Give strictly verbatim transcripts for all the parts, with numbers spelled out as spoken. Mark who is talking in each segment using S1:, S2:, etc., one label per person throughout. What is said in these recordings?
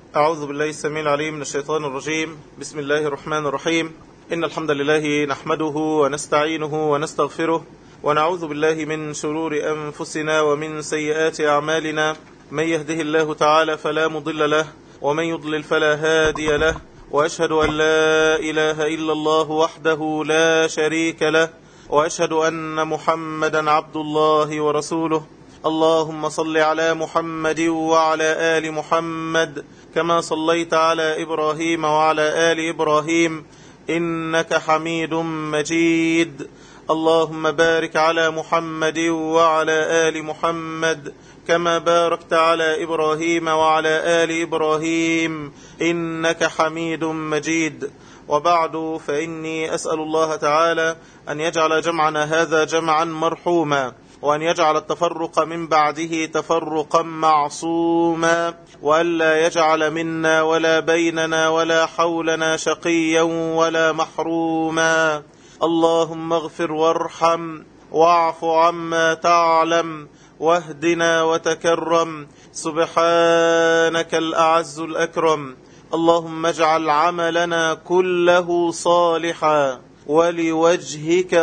S1: أعوذ بالله السميع العليم من الشيطان الرجيم. بسم الله الرحمن الرحيم. إن الحمد لله نحمده ونستعينه ونستغفره ونعوذ بالله من شرور أنفسنا ومن سيئات أعمالنا. من يهده الله تعالى فلا مضل له ومن يضلل فلا هادي له، وأشهد أن لا إله إلا الله وحده لا شريك له، وأشهد أن محمدا عبد الله ورسوله. اللهم صل على محمد وعلى آل محمد كما صليت على إبراهيم وعلى آل إبراهيم إنك حميد مجيد. اللهم بارك على محمد وعلى آل محمد كما باركت على إبراهيم وعلى آل إبراهيم إنك حميد مجيد. وبعد، فإني أسأل الله تعالى أن يجعل جمعنا هذا جمعا مرحوما، وأن يجعل التفرق من بعده تفرقا معصوما، وألا يجعل منا ولا بيننا ولا حولنا شقيا ولا محروما. اللهم اغفر وارحم واعف عما تعلم واهدنا وتكرم، سبحانك الأعز الأكرم. اللهم اجعل عملنا كله صالحا ولوجهك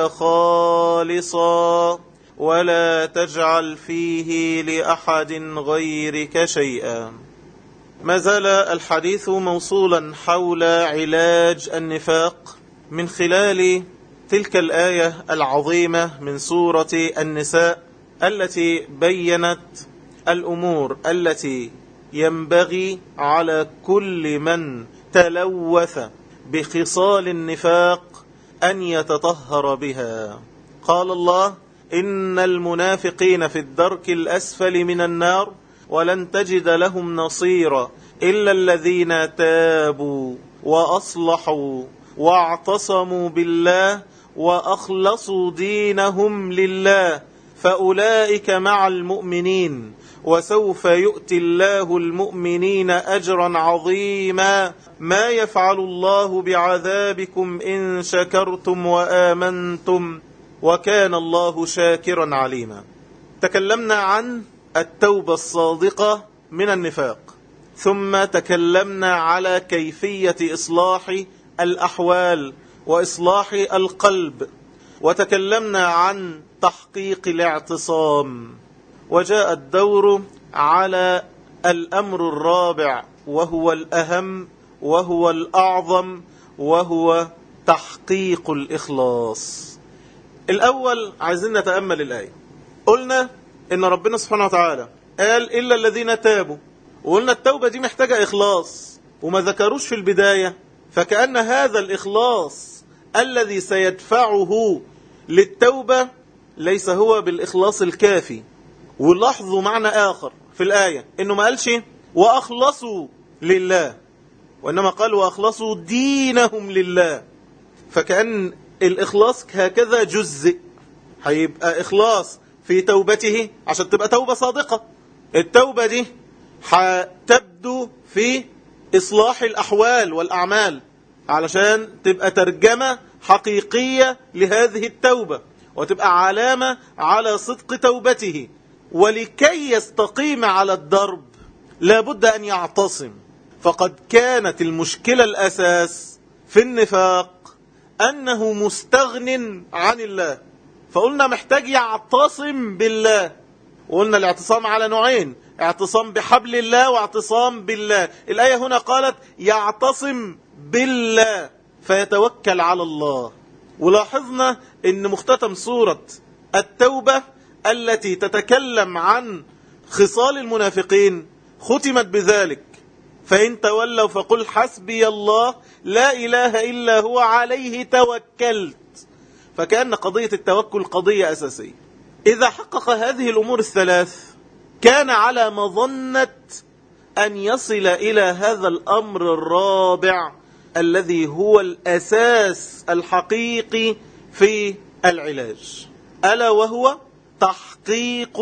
S1: خالصا، ولا تجعل فيه لأحد غيرك شيئا. ما زال الحديث موصولا حول علاج النفاق من خلال تلك الآية العظيمة من سورة النساء التي بيّنت الأمور التي ينبغي على كل من تلوث بخصال النفاق أن يتطهر بها. قال الله: إن المنافقين في الدرك الأسفل من النار ولن تجد لهم نصيرا إلا الذين تابوا وأصلحوا واعتصموا بالله وأخلصوا دينهم لله فأولئك مع المؤمنين وسوف يؤتي الله المؤمنين أجرا عظيما ما يفعل الله بعذابكم إن شكرتم وآمنتم وكان الله شاكرا عليما. تكلمنا عن التوبة الصادقة من النفاق، ثم تكلمنا على كيفية إصلاح الأحوال وإصلاح القلب، وتكلمنا عن تحقيق الاعتصام، وجاء الدور على الأمر الرابع وهو الأهم وهو الأعظم، وهو تحقيق الإخلاص. الأول عايزين نتأمل الآية. قلنا إن ربنا سبحانه وتعالى قال إلا الذين تابوا، وقلنا التوبة دي محتاجة إخلاص، وما ذكروش في البداية، فكأن هذا الإخلاص الذي سيدفعه للتوبة ليس هو بالإخلاص الكافي. ولاحظوا معنى آخر في الآية، إنه ما قالش وأخلصوا لله، وإنما قال وأخلصوا دينهم لله. فكأن الإخلاص هكذا جزء، هيبقى إخلاص في توبته عشان تبقى توبة صادقة. التوبة دي هتبدو في إصلاح الأحوال والأعمال علشان تبقى ترجمة حقيقية لهذه التوبة، وتبقى علامة على صدق توبته. ولكي يستقيم على الدرب لابد أن يعتصم، فقد كانت المشكلة الأساس في النفاق أنه مستغن عن الله. فقلنا محتاج يعتصم بالله، وقلنا الاعتصام على نوعين: اعتصام بحبل الله واعتصام بالله. الآية هنا قالت يعتصم بالله فيتوكل على الله. ولاحظنا ان مختتم سورة التوبة التي تتكلم عن خصال المنافقين ختمت بذلك: فإن تولوا فقل حسبي الله لا إله إلا هو عليه توكلت. فكأن قضية التوكل قضية أساسية. إذا حقق هذه الأمور الثلاث كان على مظنة أن يصل إلى هذا الأمر الرابع الذي هو الأساس الحقيقي في العلاج، ألا وهو تحقيق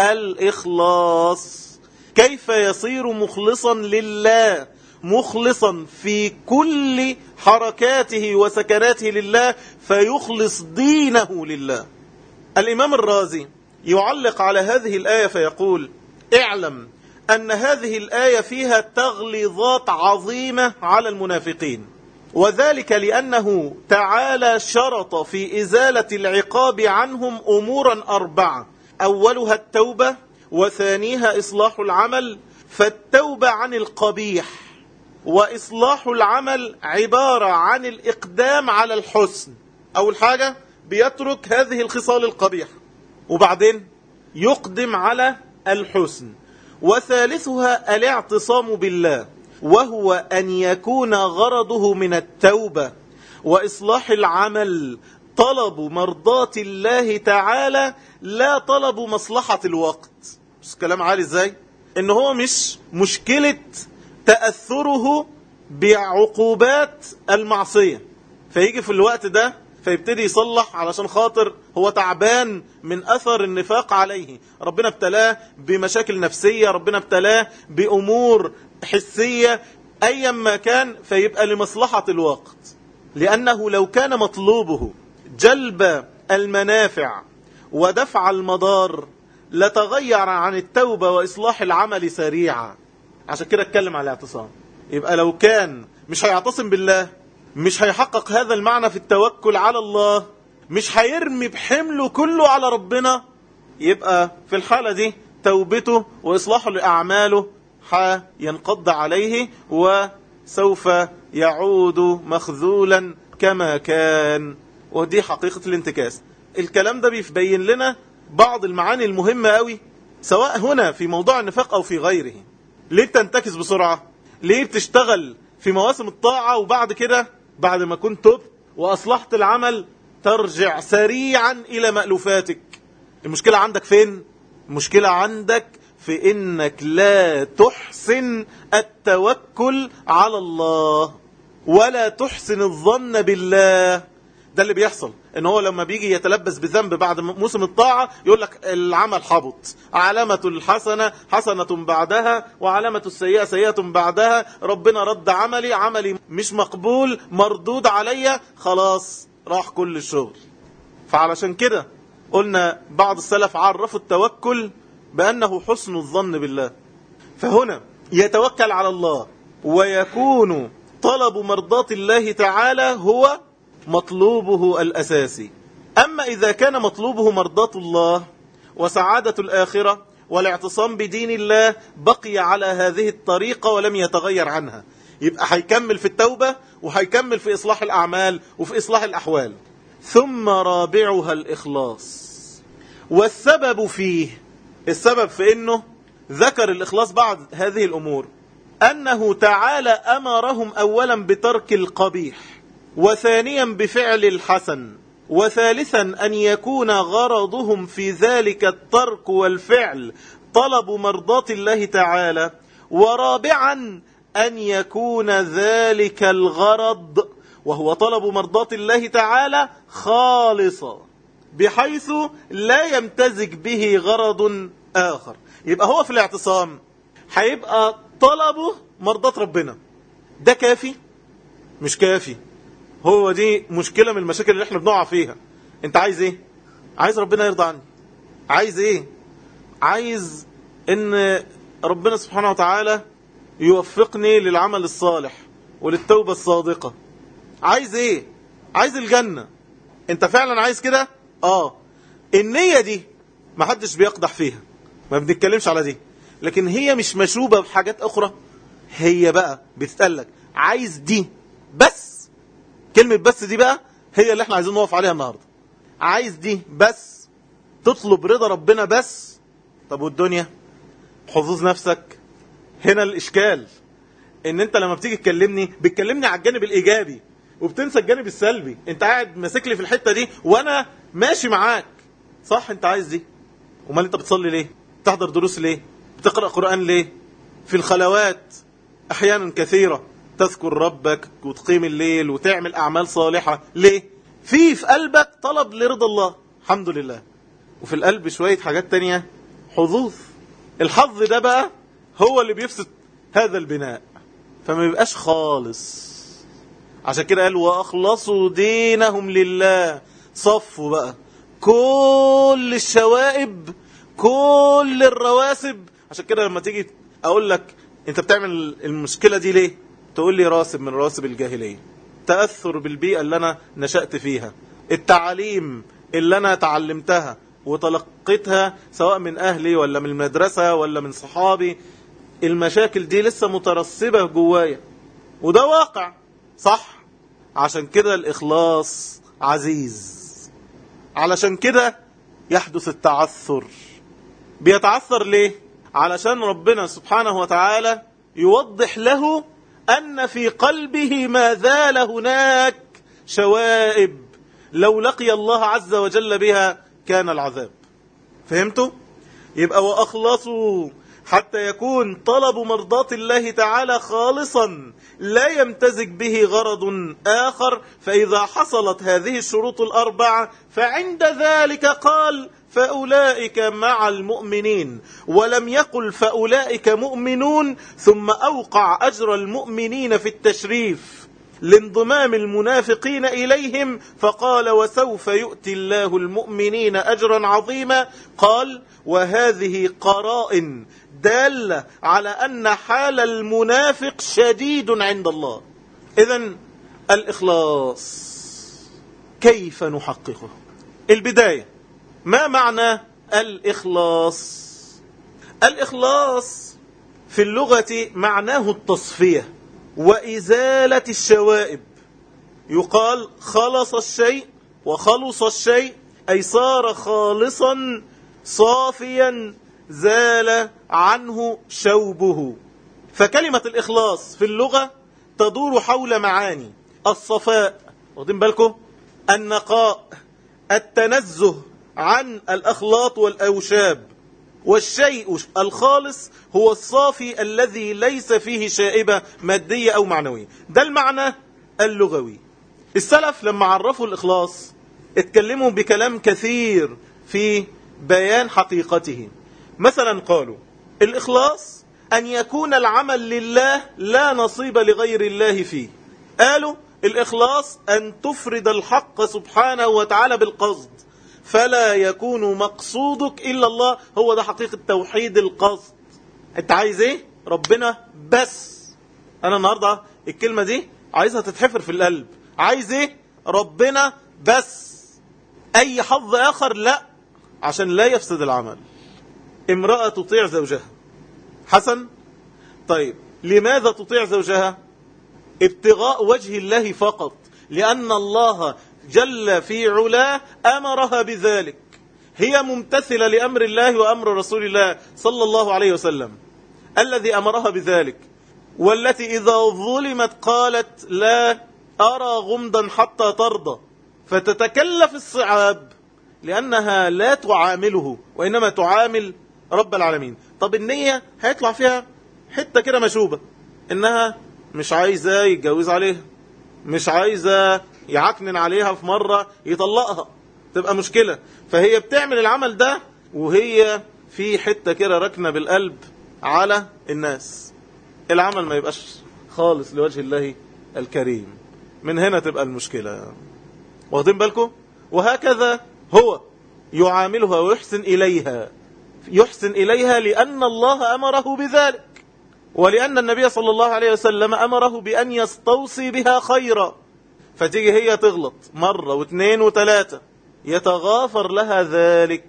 S1: الإخلاص. كيف يصير مخلصا لله، مخلصا في كل حركاته وسكناته لله، فيخلص دينه لله. الإمام الرازي يعلق على هذه الآية فيقول: اعلم أن هذه الآية فيها تغليظات عظيمة على المنافقين، وذلك لأنه تعالى شرط في إزالة العقاب عنهم أمورا أربعة، أولها التوبة، وثانيها إصلاح العمل. فالتوبة عن القبيح، وإصلاح العمل عبارة عن الإقدام على الحسن. أول حاجة بيترك هذه الخصال القبيحة، وبعدين يقدم على الحسن. وثالثها الاعتصام بالله، وهو أن يكون غرضه من التوبة وإصلاح العمل طلب مرضاة الله تعالى، لا طلب مصلحة الوقت. بس كلام عالي ازاي؟ ان هو مش مشكلة تأثره بعقوبات المعصية، فيجي في الوقت ده فيبتدي يصلح علشان خاطر هو تعبان من أثر النفاق عليه، ربنا ابتلاه بمشاكل نفسية، ربنا ابتلاه بأمور حسية، أيا ما كان، فيبقى لمصلحة الوقت. لأنه لو كان مطلوبه جلب المنافع ودفع المضار لتغير عن التوبة وإصلاح العمل سريعا. عشان كده اتكلم على الاعتصام. يبقى لو كان مش هيعتصم بالله، مش هيحقق هذا المعنى في التوكل على الله، مش هيرمي بحمله كله على ربنا، يبقى في الحالة دي توبته وإصلاحه لأعماله هينقض عليه، وسوف يعود مخذولا كما كان. ودي حقيقة الانتكاس. الكلام ده بيبين لنا بعض المعاني المهمة قوي، سواء هنا في موضوع النفاق أو في غيره. ليه بتنتكس بسرعة؟ ليه بتشتغل في مواسم الطاعة وبعد كده بعد ما كنت تبت وأصلحت العمل ترجع سريعا إلى مألوفاتك؟ المشكلة عندك فين؟ المشكلة عندك في إنك لا تحسن التوكل على الله ولا تحسن الظن بالله. ده اللي بيحصل، ان هو لما بيجي يتلبس بذنب بعد موسم الطاعة يقول لك العمل حبط، علامة الحسنة حسنة بعدها وعلامة السيئة سيئة بعدها، ربنا رد عملي، عملي مش مقبول، مردود عليا، خلاص راح كل الشغل. فعلشان كده قلنا بعض السلف عرفوا التوكل بأنه حسن الظن بالله. فهنا يتوكل على الله ويكون طلب مرضات الله تعالى هو مطلوبه الأساسي. أما إذا كان مطلوبه مرضاة الله وسعادة الآخرة والاعتصام بدين الله، بقي على هذه الطريقة ولم يتغير عنها، يبقى هيكمل في التوبة وهيكمل في إصلاح الأعمال وفي إصلاح الأحوال. ثم رابعها الإخلاص. والسبب فيه، السبب في أنه ذكر الإخلاص بعد هذه الأمور، أنه تعالى أمرهم أولا بترك القبيح، وثانيا بفعل الحسن، وثالثا أن يكون غرضهم في ذلك الترك والفعل طلب مرضات الله تعالى، ورابعا أن يكون ذلك الغرض وهو طلب مرضات الله تعالى خالصا بحيث لا يمتزج به غرض آخر. يبقى هو في الاعتصام هيبقى طلبه مرضات ربنا. ده كافي؟ مش كافي. هو دي مشكلة من المشاكل اللي احنا بنقع فيها. انت عايز ايه؟ عايز ربنا يرضى عني. عايز ايه؟ عايز ان ربنا سبحانه وتعالى يوفقني للعمل الصالح وللتوبة الصادقة. عايز ايه؟ عايز الجنة. انت فعلا عايز كده؟ اه. النية دي ما حدش بيقدح فيها، ما بنتكلمش على دي، لكن هي مش مشوبة بحاجات اخرى. هي بقى بتتقلك عايز دي بس. كلمة بس دي بقى هي اللي احنا عايزين نقف عليها النهاردة. عايز دي بس، تطلب رضا ربنا بس. طب والدنيا؟ حظوظ نفسك. هنا الاشكال ان انت لما بتيجي تكلمني بتكلمني على الجانب الايجابي وبتنسى الجانب السلبي. انت قاعد ماسك لي في الحتة دي وانا ماشي معاك. صح، انت عايز دي. امال انت بتصلي ليه؟ بتحضر دروس ليه؟ بتقرأ قرآن ليه؟ في الخلوات احيانا كثيرة تذكر ربك وتقيم الليل وتعمل أعمال صالحة ليه؟ في في قلبك طلب لرضا الله، الحمد لله. وفي القلب شوية حاجات تانية حظوظ. الحظ ده بقى هو اللي بيفسد هذا البناء، فما يبقاش خالص. عشان كده قال وأخلصوا دينهم لله. صفوا بقى كل الشوائب، كل الرواسب. عشان كده لما تيجي اقول لك انت بتعمل المشكلة دي ليه؟ تقول لي راسب من رواسب الجاهلية، تأثر بالبيئة اللي انا نشأت فيها، التعليم اللي انا تعلمتها وتلقيتها سواء من اهلي ولا من المدرسة ولا من صحابي، المشاكل دي لسه مترسبة جوايا، وده واقع صح. عشان كده الإخلاص عزيز، علشان كده يحدث التعثر. بيتعثر ليه؟ علشان ربنا سبحانه وتعالى يوضح له أن في قلبه ما زال هناك شوائب لو لقي الله عز وجل بها كان العذاب. فهمتوا؟ يبقى وأخلصوا حتى يكون طلب مرضات الله تعالى خالصا لا يمتزج به غرض آخر. فإذا حصلت هذه الشروط الأربعة فعند ذلك قال فأولئك مع المؤمنين، ولم يقل فأولئك مؤمنون ثم أوقع أجر المؤمنين في التشريف لانضمام المنافقين إليهم فقال وسوف يؤتي الله المؤمنين أجرا عظيما. قال وهذه قرائن دالة على أن حال المنافق شديد عند الله. إذن الإخلاص كيف نحققه؟ البداية، ما معنى الإخلاص؟ الإخلاص في اللغة معناه التصفية وإزالة الشوائب. يقال خلص الشيء وخلص الشيء أي صار خالصا صافيا زال عنه شوبه. فكلمة الإخلاص في اللغة تدور حول معاني الصفاء، واخدين بالكم، النقاء، التنزه عن الأخلاط والأوشاب، والشيء الخالص هو الصافي الذي ليس فيه شائبة مادية أو معنوية. ده المعنى اللغوي. السلف لما عرفوا الإخلاص اتكلموا بكلام كثير في بيان حقيقته. مثلا قالوا الإخلاص أن يكون العمل لله لا نصيب لغير الله فيه. قالوا الإخلاص أن تفرد الحق سبحانه وتعالى بالقصد فلا يكون مقصودك إلا الله. هو ده حقيقة توحيد القصد. انت عايز ايه؟ ربنا بس. انا النهاردة الكلمة دي عايزها تتحفر في القلب. عايز ايه؟ ربنا بس. اي حظ اخر لا، عشان لا يفسد العمل. امرأة تطيع زوجها، حسن. طيب لماذا تطيع زوجها؟ ابتغاء وجه الله فقط، لأن الله جل في علاه أمرها بذلك. هي ممتثلة لأمر الله وأمر رسول الله صلى الله عليه وسلم الذي أمرها بذلك. والتي إذا ظلمت قالت لا أرى غمضا حتى ترضى، فتتكلف الصعاب لأنها لا تعامله وإنما تعامل رب العالمين. طب النية هيطلع فيها حتة كده مشوبة، إنها مش عايزة يتجوز عليها، مش عايزة يعكنن عليها في مرة يطلقها، تبقى مشكلة. فهي بتعمل العمل ده وهي في حتة كده ركنة بالقلب على الناس. العمل ما يبقاش خالص لوجه الله الكريم. من هنا تبقى المشكلة. واخدين بالكم؟ وهكذا هو يعاملها ويحسن إليها، يحسن إليها لأن الله أمره بذلك، ولأن النبي صلى الله عليه وسلم أمره بأن يستوصي بها خيرا. فتيجي هي تغلط مرة واثنين وثلاثة، يتغافر لها ذلك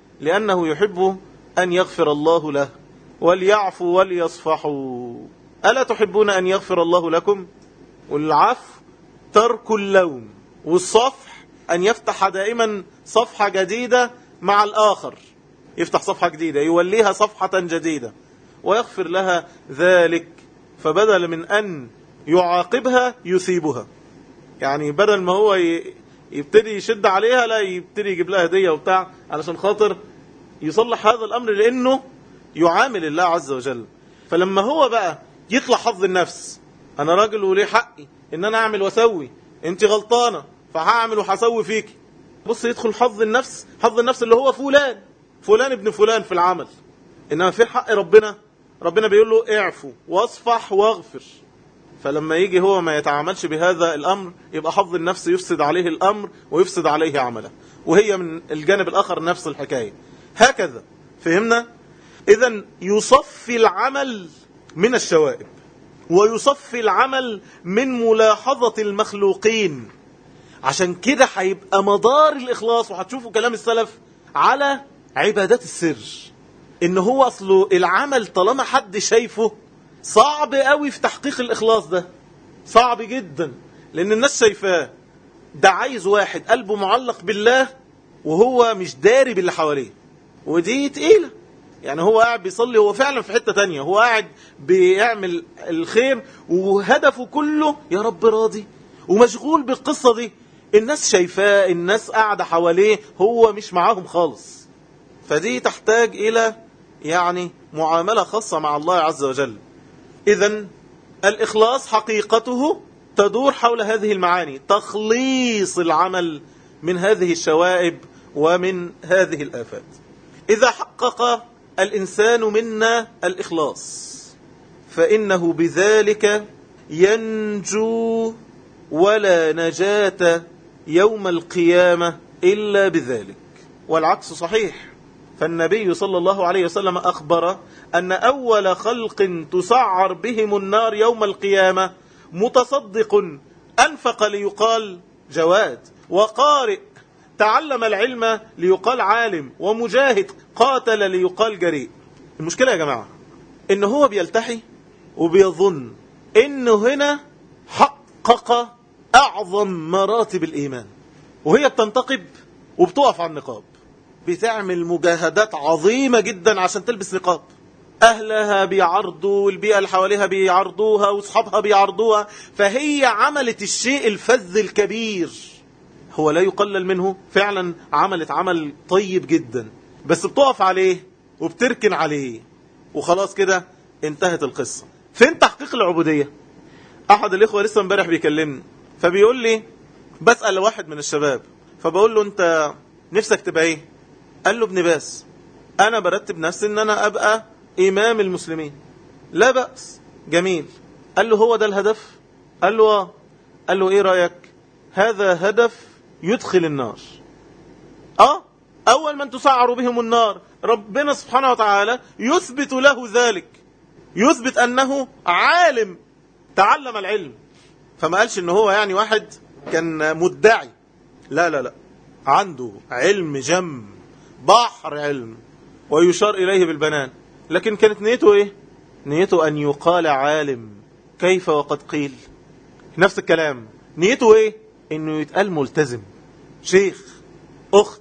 S1: لأنه يحب أن يغفر الله له. وليعفوا وليصفحوا، ألا تحبون أن يغفر الله لكم؟ والعفو ترك اللوم، والصفح أن يفتح دائما صفحة جديدة مع الآخر، يفتح صفحة جديدة يوليها صفحة جديدة ويغفر لها ذلك. فبدل من أن يعاقبها يثيبها، يعني بدل ما هو يبتدي يشد عليها لا يبتدي يجيب لها هدية وبتاع علشان خاطر يصلح هذا الأمر، لأنه يعامل الله عز وجل. فلما هو بقى يطلع حظ النفس، أنا راجل وليه حقي إن أنا أعمل وأسوي، أنت غلطانة فهعمل وحسوي فيك. بص يدخل حظ النفس، حظ النفس اللي هو فلان فلان ابن فلان في العمل. إنما في حق ربنا، ربنا بيقول له اعفو واصفح واغفر. فلما يجي هو ما يتعاملش بهذا الأمر يبقى حظ النفس يفسد عليه الأمر ويفسد عليه عمله. وهي من الجانب الآخر نفس الحكاية. هكذا فهمنا؟ إذن يصفي العمل من الشوائب، ويصفي العمل من ملاحظة المخلوقين. عشان كده هيبقى مدار الإخلاص، وهتشوفوا كلام السلف على عبادات السر، إن هو أصله العمل طالما حد شايفه صعب قوي في تحقيق الإخلاص ده، صعب جدا، لأن الناس شايفاه. ده عايز واحد قلبه معلق بالله وهو مش داري باللي حواليه، ودي تقيلة. يعني هو قاعد بيصلي، هو فعلا في حتة تانية، هو قاعد بيعمل الخير وهدفه كله يا رب راضي، ومشغول بالقصة دي. الناس شايفاه، الناس قاعدة حواليه، هو مش معاهم خالص. فدي تحتاج إلى يعني معاملة خاصة مع الله عز وجل. إذن الإخلاص حقيقته تدور حول هذه المعاني، تخليص العمل من هذه الشوائب ومن هذه الآفات. إذا حقق الإنسان منا الإخلاص فإنه بذلك ينجو، ولا نجاة يوم القيامة إلا بذلك. والعكس صحيح، فالنبي صلى الله عليه وسلم أخبر أن أول خلق تسعر بهم النار يوم القيامة متصدق أنفق ليقال جواد، وقارئ تعلم العلم ليقال عالم، ومجاهد قاتل ليقال جريء. المشكلة يا جماعة إن هو بيلتحي وبيظن إنه هنا حقق أعظم مراتب الإيمان، وهي بتنتقب وبتقف على النقاب، بتعمل مجاهدات عظيمة جدا عشان تلبس نقاب. أهلها بيعرضوا، والبيئة اللي حواليها بيعرضوها، وصحابها بيعرضوها، فهي عملت الشيء الفذ الكبير، هو لا يقلل منه. فعلا عملت عمل طيب جدا، بس بتقف عليه وبتركن عليه، وخلاص كده انتهت القصة. فين تحقيق العبودية؟ أحد الإخوة لسه امبارح بيكلمني، فبيقول لي بسأل واحد من الشباب، فبقول له أنت نفسك تبقى إيه؟ قال له ابن باس. أنا برتب نفسي أن أنا أبقى إمام المسلمين. لا بأس، جميل. قال له هو ده الهدف؟ قال له آه. قال له إيه رأيك؟ هذا هدف يدخل النار. آه أول من تسعر بهم النار ربنا سبحانه وتعالى يثبت له ذلك، يثبت أنه عالم تعلم العلم. فما قالش إنه هو يعني واحد كان مدعي، لا لا لا، عنده علم جم، بحر علم، ويشار إليه بالبنان. لكن كانت نيته إيه؟ نيته أن يقال عالم، كيف وقد قيل. نفس الكلام، نيته إيه؟ إنه يتقال ملتزم، شيخ، أخت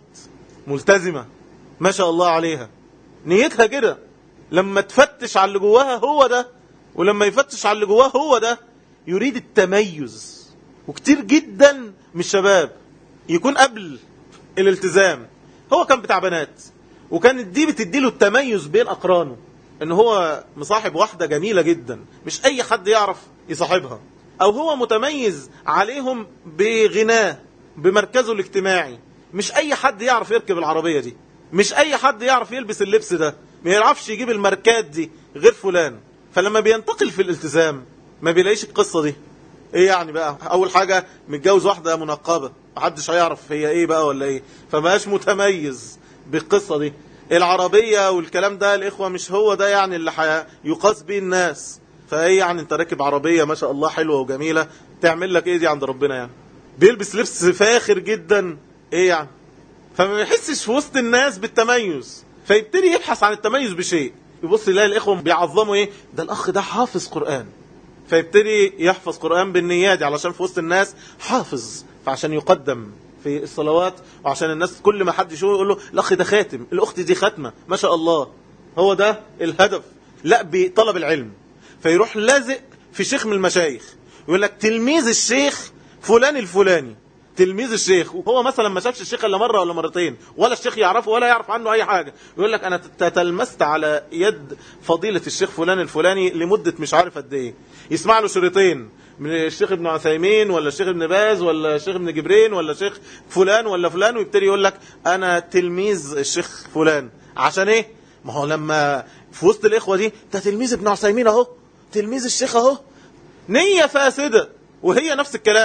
S1: ملتزمة ما شاء الله عليها. نيتها كده. لما تفتش على اللي جواها هو ده، ولما يفتش على اللي جواها هو ده، يريد التميز. وكتير جدا من الشباب يكون قبل الالتزام هو كان بتاع بنات، وكانت دي بتديله التميز بين أقرانه، ان هو مصاحب واحدة جميلة جدا مش اي حد يعرف يصاحبها، او هو متميز عليهم بغناه، بمركزه الاجتماعي، مش اي حد يعرف يركب العربية دي، مش اي حد يعرف يلبس اللبس ده، ما يعرفش يجيب الماركات دي غير فلان. فلما بينتقل في الالتزام ما بيلاقيش القصة دي. ايه يعني بقى؟ اول حاجة متجوز واحدة منقبة، محدش هيعرف هي ايه بقى ولا ايه، فماش متميز بالقصة دي. العربية والكلام ده الإخوة مش هو ده يعني اللي يقاس بيه الناس. فايه يعني انت راكب عربية ما شاء الله حلوة وجميلة، تعمل لك ايه دي عند ربنا؟ يعني بيلبس لبس فاخر جدا، ايه يعني؟ فما يحسش في وسط الناس بالتميز، فيبتدي يبحث عن التميز بشيء. يبص يلاقي الإخوة بيعظموا ايه؟ ده الأخ ده حافظ قرآن، فيبتدي يحفظ قرآن بالنيادي علشان في وسط الناس حافظ، فعشان يقدم في الصلوات، وعشان الناس كل ما حد يشوفه يقول له الأخ ده خاتم، الأخت دي ختمة ما شاء الله. هو ده الهدف، لا بطلب العلم. فيروح لازق في شيخ من المشايخ، يقول لك تلميذ الشيخ فلان الفلاني، تلميذ الشيخ، وهو مثلا ما شافش الشيخ الا مره ولا مرتين، ولا الشيخ يعرفه ولا يعرف عنه اي حاجه، يقول لك انا تتلمست على يد فضيله الشيخ فلان الفلاني لمده مش عارف قد ايه، يسمع له شريطين من الشيخ ابن عثيمين ولا الشيخ ابن باز ولا الشيخ ابن جبرين ولا الشيخ فلان ولا فلان، ويبتدي يقول لك انا تلميذ الشيخ فلان. عشان ايه؟ ما هو لما في وسط الاخوه دي ده تلميذ ابن عثيمين اهو، تلميذ الشيخ اهو. نيه فاسده. وهي نفس الكلام،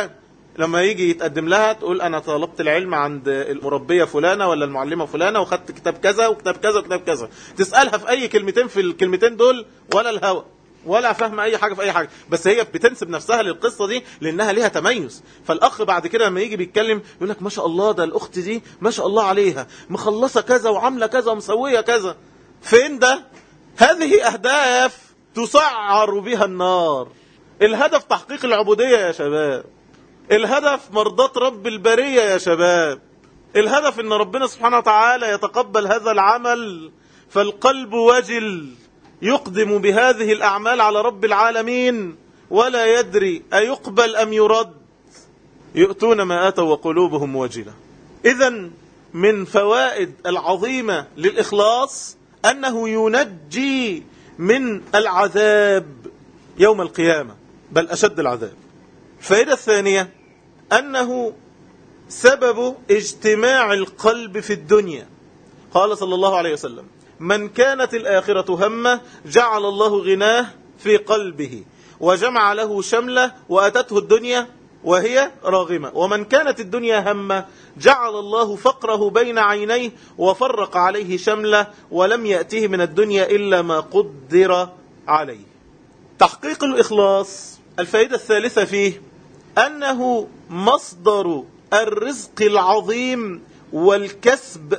S1: لما يجي يتقدم لها تقول أنا طلبت العلم عند المربية فلانة ولا المعلمة فلانة وخدت كتاب كذا وكتاب كذا وكتاب كذا، تسألها في أي كلمتين في الكلمتين دول ولا الهوى ولا فهم أي حاجة في أي حاجة، بس هي بتنسب نفسها للقصة دي لأنها ليها تميز. فالأخ بعد كده لما يجي بيتكلم يقول لك ما شاء الله ده الأخت دي ما شاء الله عليها مخلصة كذا وعاملة كذا ومسوية كذا. فين ده؟ هذه أهداف تسعر بها النار. الهدف تحقيق العبودية يا شباب، الهدف مرضاة رب البرية يا شباب، الهدف ان ربنا سبحانه وتعالى يتقبل هذا العمل، فالقلب وجل يقدم بهذه الأعمال على رب العالمين ولا يدري أيقبل أم يرد، يؤتون ما آتوا وقلوبهم وجلة. إذن من فوائد العظيمة للإخلاص أنه ينجي من العذاب يوم القيامة، بل أشد العذاب. الفائدة الثانية أنه سبب اجتماع القلب في الدنيا. قال صلى الله عليه وسلم من كانت الآخرة همه جعل الله غناه في قلبه وجمع له شمله وأتته الدنيا وهي راغمة، ومن كانت الدنيا همه جعل الله فقره بين عينيه وفرق عليه شمله ولم يأته من الدنيا إلا ما قدر عليه. تحقيق الإخلاص الفائدة الثالثة فيه أنه مصدر الرزق العظيم والكسب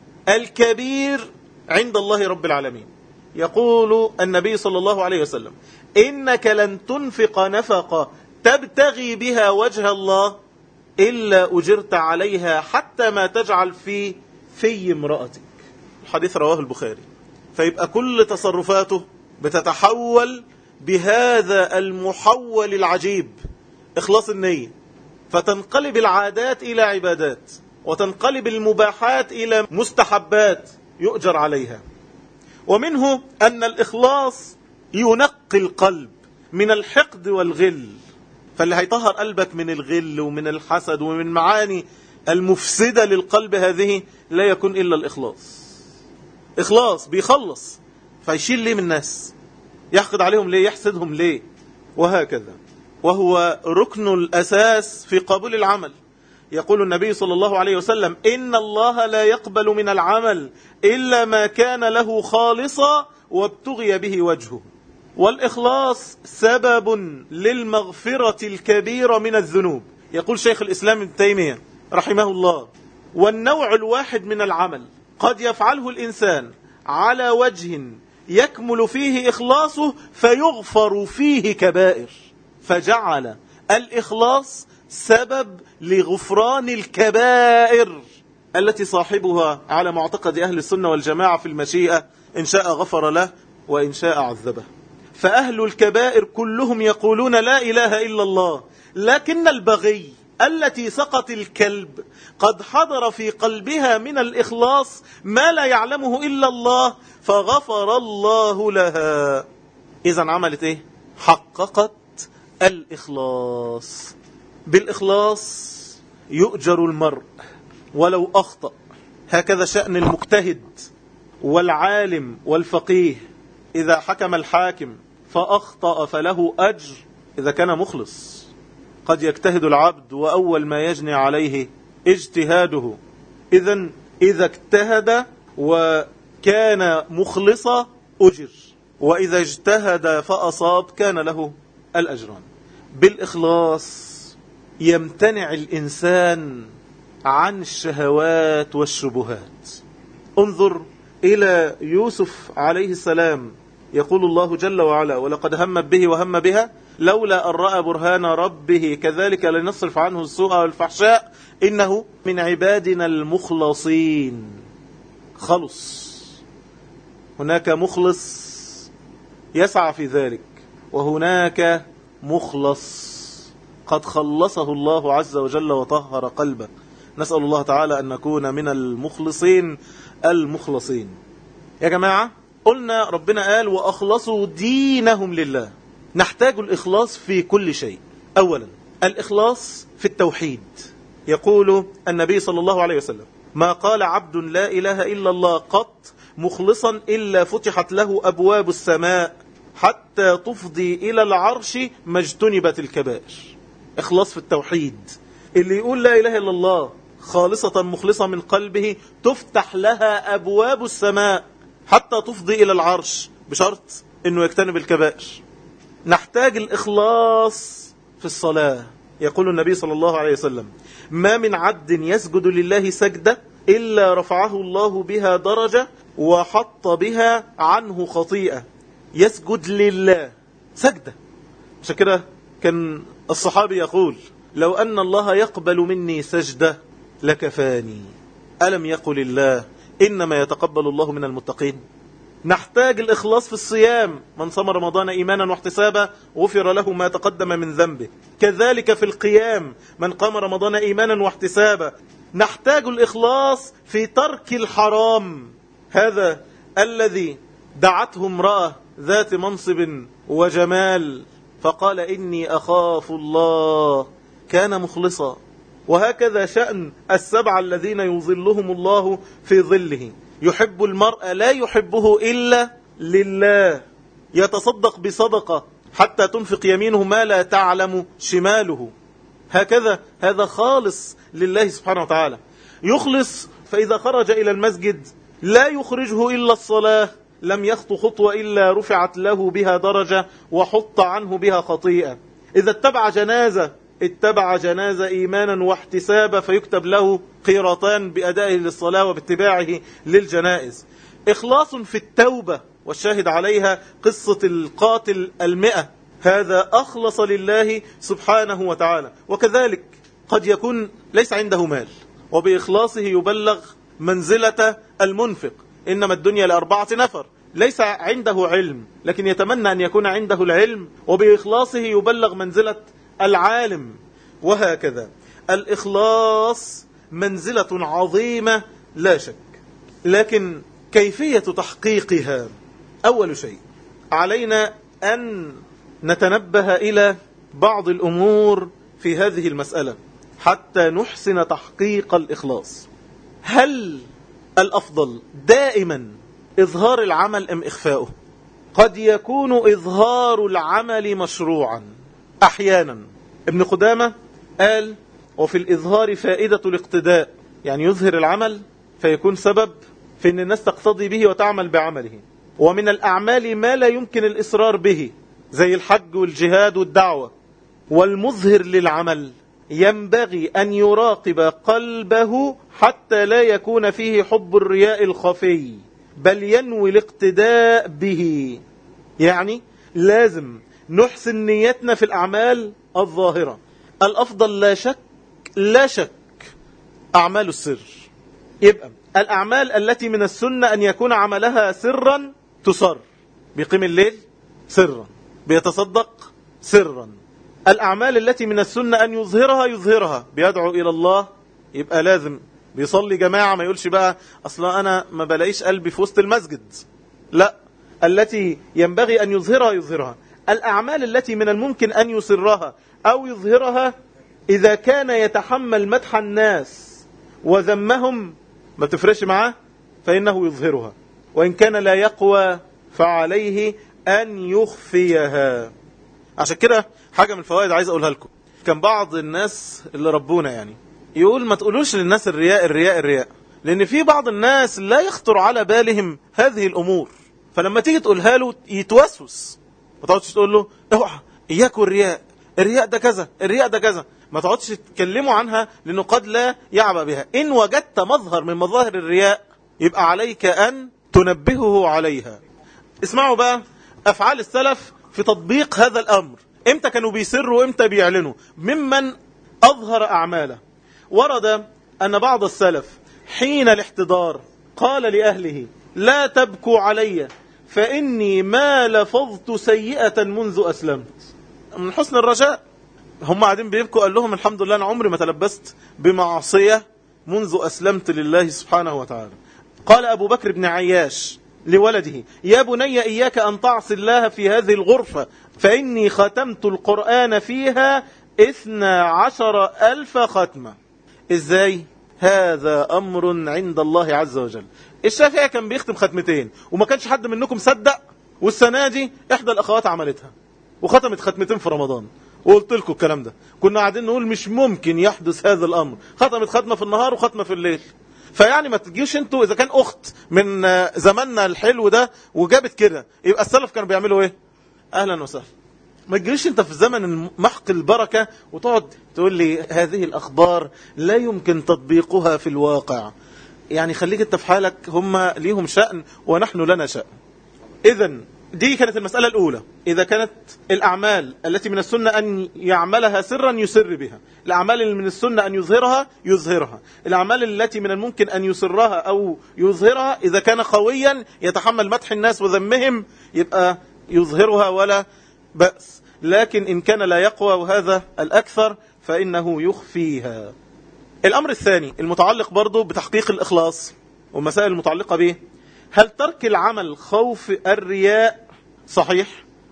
S1: الكبير عند الله رب العالمين. يقول النبي صلى الله عليه وسلم إنك لن تنفق نفقة تبتغي بها وجه الله إلا أجرت عليها حتى ما تجعل في في امرأتك. الحديث رواه البخاري. فيبقى كل تصرفاته بتتحول بهذا المحول العجيب إخلاص النية، فتنقلب العادات إلى عبادات وتنقلب المباحات إلى مستحبات يؤجر عليها. ومنه أن الإخلاص ينقي القلب من الحقد والغل، فاللي هيطهر قلبك من الغل ومن الحسد ومن معاني المفسدة للقلب هذه لا يكون إلا الإخلاص. إخلاص بيخلص، فيشيل ليه من الناس، يحقد عليهم ليه، يحسدهم ليه، وهكذا. وهو ركن الأساس في قبول العمل. يقول النبي صلى الله عليه وسلم إن الله لا يقبل من العمل إلا ما كان له خالصا وابتغي به وجهه. والإخلاص سبب للمغفرة الكبيرة من الذنوب. يقول شيخ الإسلام ابن تيمية رحمه الله والنوع الواحد من العمل قد يفعله الإنسان على وجه يكمل فيه إخلاصه فيغفر فيه كبائر، فجعل الإخلاص سبب لغفران الكبائر التي صاحبها على معتقد أهل السنة والجماعة في المشيئة إن شاء غفر له وإن شاء عذبه. فأهل الكبائر كلهم يقولون لا إله إلا الله، لكن البغي التي سقط الكلب قد حضر في قلبها من الإخلاص ما لا يعلمه إلا الله فغفر الله لها. إذن عملت إيه؟ حققت الإخلاص. بالإخلاص يؤجر المرء ولو أخطأ. هكذا شأن المجتهد والعالم والفقيه. إذا حكم الحاكم فأخطأ فله أجر إذا كان مخلص. قد يجتهد العبد وأول ما يجني عليه اجتهاده. إذن إذا اجتهد وكان مخلصا أجر، وإذا اجتهد فأصاب كان له الأجران. بالإخلاص يمتنع الإنسان عن الشهوات والشبهات. انظر إلى يوسف عليه السلام، يقول الله جل وعلا ولقد هم به وهم بها لولا أن رأى برهان ربه كذلك لنصرف عنه السوء والفحشاء إنه من عبادنا المخلصين. خلص، هناك مخلص يسعى في ذلك، وهناك مخلص قد خلصه الله عز وجل وطهر قلبه. نسأل الله تعالى أن نكون من المخلصين المخلصين. يا جماعة قلنا ربنا قال وأخلصوا دينهم لله. نحتاج الإخلاص في كل شيء. أولا الإخلاص في التوحيد. يقول النبي صلى الله عليه وسلم ما قال عبد لا إله إلا الله قط مخلصا إلا فتحت له أبواب السماء حتى تفضي إلى العرش ما اجتنبت الكبائر. إخلاص في التوحيد. اللي يقول لا إله إلا الله خالصة مخلصة من قلبه تفتح لها أبواب السماء حتى تفضي إلى العرش، بشرط أنه يجتنب الكبائر. نحتاج الإخلاص في الصلاة. يقول النبي صلى الله عليه وسلم: ما من عبد يسجد لله سجدة إلا رفعه الله بها درجة وحط بها عنه خطيئة. يسجد لله سجدة. عشان كده كان الصحابي يقول: لو أن الله يقبل مني سجدة لكفاني. ألم يقل الله إنما يتقبل الله من المتقين؟ نحتاج الإخلاص في الصيام. من صام رمضان إيمانا واحتسابا غفر له ما تقدم من ذنبه. كذلك في القيام، من قام رمضان إيمانا واحتسابا. نحتاج الإخلاص في ترك الحرام. هذا الذي دعته امرأة ذات منصب وجمال فقال: إني أخاف الله، كان مخلصا. وهكذا شأن السبعة الذين يظلهم الله في ظله. يحب المرء لا يحبه إلا لله. يتصدق بصدقة حتى تنفق يمينه ما لا تعلم شماله. هكذا هذا خالص لله سبحانه وتعالى. يخلص فإذا خرج إلى المسجد لا يخرجه إلا الصلاة، لم يخطو خطوة إلا رفعت له بها درجة وحط عنه بها خطيئة. إذا اتبع جنازة اتبع جنازة إيمانا واحتسابا فيكتب له قيراطان بأدائه للصلاة وباتباعه للجنائز. إخلاص في التوبة، والشاهد عليها قصة القاتل المئة، هذا أخلص لله سبحانه وتعالى. وكذلك قد يكون ليس عنده مال وبإخلاصه يبلغ منزلة المنفق. إنما الدنيا لأربعة نفر. ليس عنده علم لكن يتمنى أن يكون عنده العلم، وبإخلاصه يبلغ منزلة العالم. وهكذا الإخلاص منزلة عظيمة لا شك. لكن كيفية تحقيقها؟ أول شيء علينا أن نتنبه إلى بعض الأمور في هذه المسألة حتى نحسن تحقيق الإخلاص. هل الأفضل دائما إظهار العمل أم إخفاؤه؟ قد يكون إظهار العمل مشروعا أحيانا. ابن قدامة قال: وفي الإظهار فائدة الاقتداء، يعني يظهر العمل فيكون سبب في أن الناس تقتضي به وتعمل بعمله. ومن الأعمال ما لا يمكن الإصرار به زي الحج والجهاد والدعوة. والمظهر للعمل ينبغي أن يراقب قلبه حتى لا يكون فيه حب الرياء الخفي، بل ينوي الاقتداء به. يعني لازم نحسن نيتنا في الأعمال الظاهرة. الأفضل لا شك لا شك أعمال السر. يبقى الأعمال التي من السنة أن يكون عملها سرا تصر. بيقيم الليل سرا، بيتصدق سرا. الأعمال التي من السنة أن يظهرها يظهرها، بيدعو إلى الله يبقى لازم بيصلي جماعة، ما يقولش بقى أصلا أنا ما بلاقيش قلبي في وسط المسجد. لا، التي ينبغي أن يظهرها يظهرها. الأعمال التي من الممكن أن يسرها أو يظهرها إذا كان يتحمل مدح الناس وذمهم ما تفرش معاه فإنه يظهرها، وإن كان لا يقوى فعليه أن يخفيها. عشان كده حاجة من الفوائد عايز أقولها لكم. كان بعض الناس اللي ربونا يعني يقول ما تقولوش للناس الرياء الرياء الرياء، لأن في بعض الناس لا يخطر على بالهم هذه الأمور، فلما تيجي تقولها له يتوسوس. ما تقعدش تقول له اوعى إياكوا الرياء، الرياء ده كذا، الرياء ده كذا. ما تقعدش تتكلموا عنها لأنه قد لا يعبأ بها. إن وجدت مظهر من مظاهر الرياء يبقى عليك أن تنبهه عليها. اسمعوا بقى أفعال السلف في تطبيق هذا الأمر. امتى كانوا بيسروا وامتى بيعلنوا؟ ممن أظهر أعماله. ورد أن بعض السلف حين الاحتضار قال لأهله: لا تبكوا علي فإني ما لفظت سيئة منذ أسلمت. من حسن الرجاء. هم قاعدين بيبكوا، قال لهم: الحمد لله أنا عمري ما تلبست بمعصية منذ أسلمت لله سبحانه وتعالى. قال أبو بكر بن عياش لولده: يا بني إياك أن تعصي الله في هذه الغرفة فإني ختمت القرآن فيها اثنا عشر ألف ختمة. إزاي؟ هذا أمر عند الله عز وجل. الشافعي كان بيختم ختمتين وما كانش حد منكم صدق، والسنة دي إحدى الأخوات عملتها وختمت ختمتين في رمضان. وقلت لكم الكلام ده، كنا قاعدين نقول مش ممكن يحدث هذا الأمر، ختمت ختمة في النهار وختمة في الليل. فيعني ما تجيش انتوا إذا كان أخت من زماننا الحلو ده وجابت كده، يبقى السلف كانوا بيعملوا ايه؟ أهلا وسهلا. ما تجيش انت في زمن محق البركة وتقعد تقول لي هذه الأخبار لا يمكن تطبيقها في الواقع. يعني خليك انت في حالك، هم ليهم شأن ونحن لنا شأن. إذن دي كانت المسألة الأولى. إذا كانت الأعمال التي من السنة أن يعملها سرا يسر بها، الأعمال اللي من السنة أن يظهرها يظهرها، الأعمال التي من الممكن أن يسرها أو يظهرها إذا كان قويا يتحمل مدح الناس وذمهم يبقى يظهرها ولا بأس. لكن إن كان لا يقوى وهذا الأكثر فإنه يخفيها. الأمر الثاني المتعلق برضو بتحقيق الإخلاص والمسائل المتعلقة به، هل ترك العمل خوف الرياء صحيح؟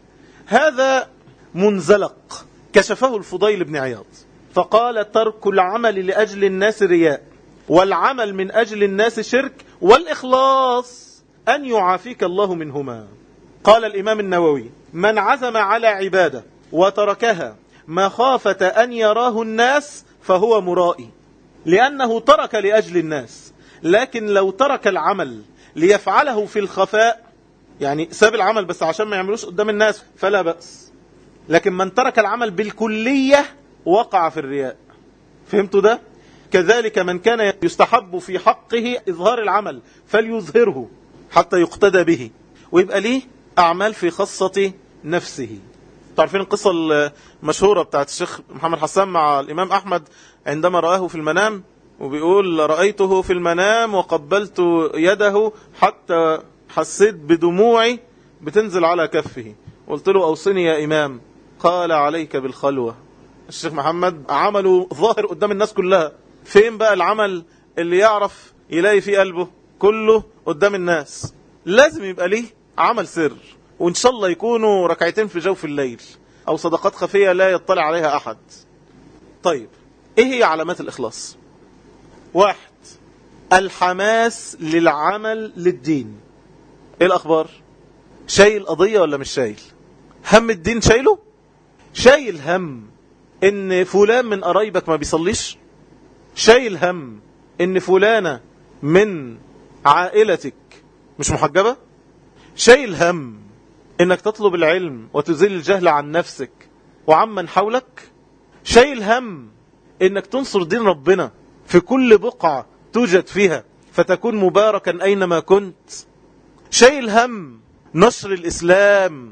S1: هذا منزلق كشفه الفضيل بن عياض فقال ترك العمل لأجل الناس رياء، والعمل من أجل الناس شرك، والإخلاص أن يعافيك الله منهما. قال الإمام النووي من عزم على عبادة وتركها مخافة أن يراه الناس فهو مرائي، لأنه ترك لأجل الناس. لكن لو ترك العمل ليفعله في الخفاء، يعني ساب العمل بس عشان ما يعملوش قدام الناس، فلا بأس. لكن من ترك العمل بالكلية وقع في الرياء. فهمتوا ده؟ كذلك من كان يستحب في حقه إظهار العمل فليظهره حتى يقتدى به ويبقى ليه أعمال في خاصة نفسه. تعرفين القصة المشهورة بتاعت الشيخ محمد حسان مع الإمام أحمد عندما رآه في المنام، وبيقول رأيته في المنام وقبلت يده حتى حسيت بدموعي بتنزل على كفه، قلت له أوصني يا إمام، قال عليك بالخلوة. الشيخ محمد عمله ظاهر قدام الناس كلها، فين بقى العمل اللي يعرف يلاقي في قلبه؟ كله قدام الناس. لازم يبقى ليه عمل سر، وإن شاء الله يكونوا ركعتين في جوف الليل أو صدقات خفية لا يطلع عليها أحد. طيب إيه هي علامات الإخلاص؟ واحد، الحماس للعمل للدين. إيه الأخبار؟ شايل قضية ولا مش شايل؟ هم الدين شايله؟ شايل هم إن فلان من قرايبك ما بيصليش؟ شايل هم إن فلانة من عائلتك مش محجبة؟ شايل هم إنك تطلب العلم وتزيل الجهل عن نفسك وعمن حولك؟ شايل هم إنك تنصر دين ربنا في كل بقعة توجد فيها فتكون مباركا أينما كنت؟ شايل هم نشر الإسلام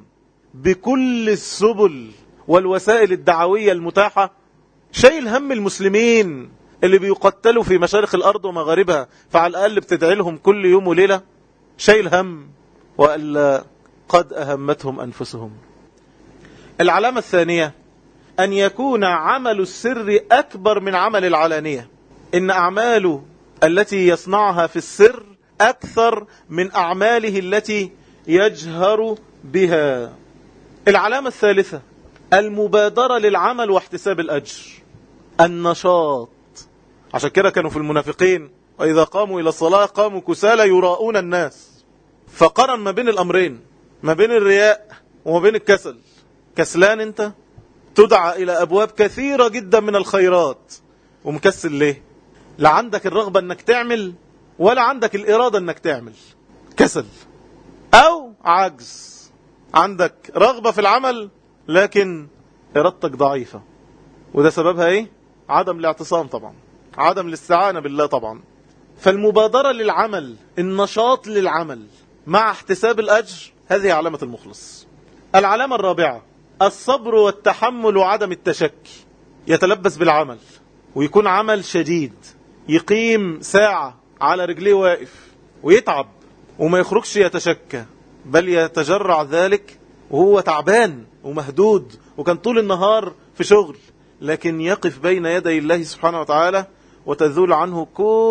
S1: بكل السبل والوسائل الدعوية المتاحة؟ شايل هم المسلمين اللي بيقتلوا في مشارق الأرض ومغاربها فعلى الأقل بتدعي لهم كل يوم وليلة؟ شايل هم وإلا قد أهمتهم أنفسهم. العلامة الثانية أن يكون عمل السر أكبر من عمل العلانية، إن أعماله التي يصنعها في السر أكثر من أعماله التي يجهر بها. العلامة الثالثة المبادرة للعمل واحتساب الأجر، النشاط. عشان كده كانوا في المنافقين وإذا قاموا إلى الصلاة قاموا كسالى يراؤون الناس، فقرن ما بين الأمرين، ما بين الرياء وما بين الكسل. كسلان انت تدعى إلى أبواب كثيرة جدا من الخيرات ومكسل ليه؟ لا عندك الرغبة انك تعمل ولا عندك الإرادة انك تعمل، كسل أو عجز. عندك رغبة في العمل لكن إرادتك ضعيفة، وده سببها ايه؟ عدم الاعتصام طبعا، عدم الاستعانة بالله طبعا. فالمبادرة للعمل، النشاط للعمل مع احتساب الأجر، هذه علامة المخلص. العلامة الرابعة الصبر والتحمل وعدم التشكي. يتلبس بالعمل ويكون عمل شديد، يقيم ساعة على رجليه واقف ويتعب وما يخرجش يتشكى، بل يتجرع ذلك وهو تعبان ومهدود وكان طول النهار في شغل، لكن يقف بين يدي الله سبحانه وتعالى وتذول عنه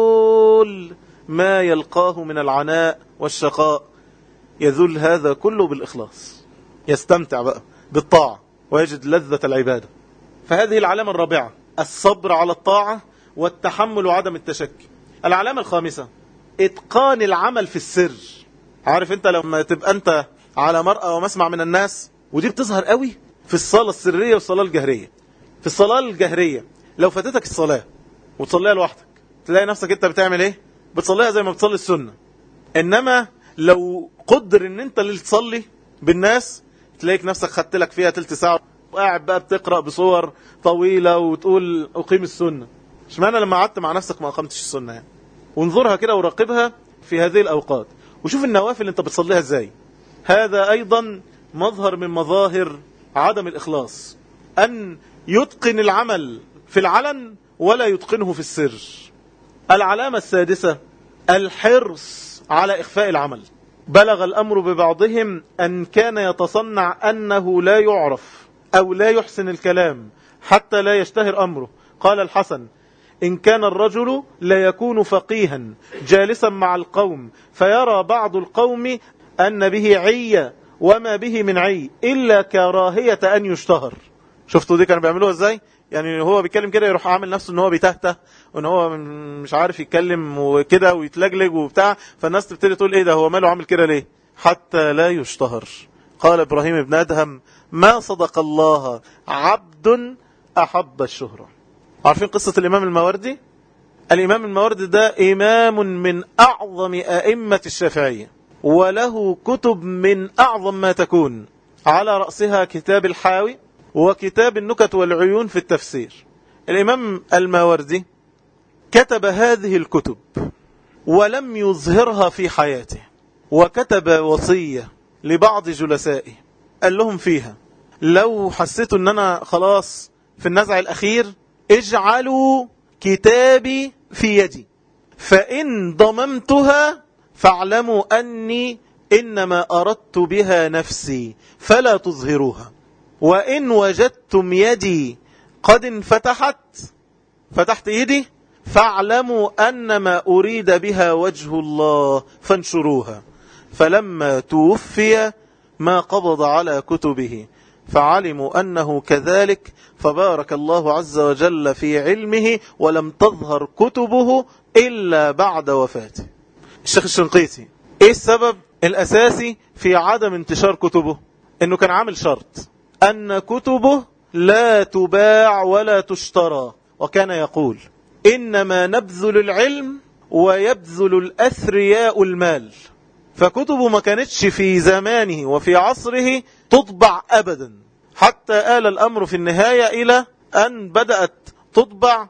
S1: كل ما يلقاه من العناء والشقاء. يذل هذا كله بالإخلاص، يستمتع بقى بالطاعة ويجد لذة العبادة. فهذه العلامة الرابعة، الصبر على الطاعة والتحمل وعدم التشكي. العلامة الخامسة إتقان العمل في السر. عارف انت لما تبقى انت على مرأى ومسمع من الناس، ودي بتظهر قوي في الصلاة السرية والصلاة الجهرية. في الصلاة الجهرية لو فاتتك الصلاة وتصليها لوحدك تلاقي نفسك انت بتعمل ايه؟ بتصليها زي ما بتصلي السنة. انما لو قدر ان انت اللي تصلي بالناس تلاقيك نفسك خدت لك فيها تلت ساعة وقاعد بقى بتقرأ بصور طويلة وتقول اقيم السنة. اشمعنى لما قعدت مع نفسك ما اقمتش السنة يعني؟ وانظرها كده وراقبها في هذه الاوقات وشوف النوافل اللي انت بتصليها ازاي. هذا ايضا مظهر من مظاهر عدم الاخلاص، ان يتقن العمل في العلن ولا يتقنه في السر. العلامة السادسة الحرص على إخفاء العمل. بلغ الأمر ببعضهم أن كان يتصنع أنه لا يعرف أو لا يحسن الكلام حتى لا يشتهر أمره. قال الحسن: إن كان الرجل لا يكون فقيها جالسا مع القوم فيرى بعض القوم أن به عية وما به من عي إلا كراهية أن يشتهر. شفتوا دي كانوا بيعملوها ازاي؟ يعني هو بيتكلم كده يروح عامل نفسه ان هو بيتهته وان هو مش عارف يتكلم وكده ويتلجلج وبتاع، فالناس تبتدي تقول ايه ده، هو ماله عامل كده ليه؟ حتى لا يشتهر. قال ابراهيم بن ادهم: ما صدق الله عبد احب الشهرة. عارفين قصة الامام الماوردي؟ الامام الماوردي ده امام من اعظم ائمة الشافعية، وله كتب من اعظم ما تكون، على رأسها كتاب الحاوي وكتاب النكت والعيون في التفسير. الإمام الماوردي كتب هذه الكتب ولم يظهرها في حياته، وكتب وصية لبعض جلسائه قال لهم فيها: لو حسيتوا ان انا خلاص في النزع الاخير اجعلوا كتابي في يدي، فإن ضممتها فاعلموا أني إنما أردت بها نفسي فلا تظهروها، وإن وجدتم يدي قد انفتحت فتحت يدي فاعلموا أنما أريد بها وجه الله فانشروها. فلما توفي ما قبض على كتبه فعلموا أنه كذلك، فبارك الله عز وجل في علمه ولم تظهر كتبه إلا بعد وفاته. الشيخ الشنقيطي إيه السبب الأساسي في عدم انتشار كتبه؟ إنه كان عامل شرط أن كتبه لا تباع ولا تشترى، وكان يقول: إنما نبذل العلم ويبذل الأثرياء المال. فكتبه ما كانتش في زمانه وفي عصره تطبع أبدا، حتى آل الأمر في النهاية إلى أن بدأت تطبع،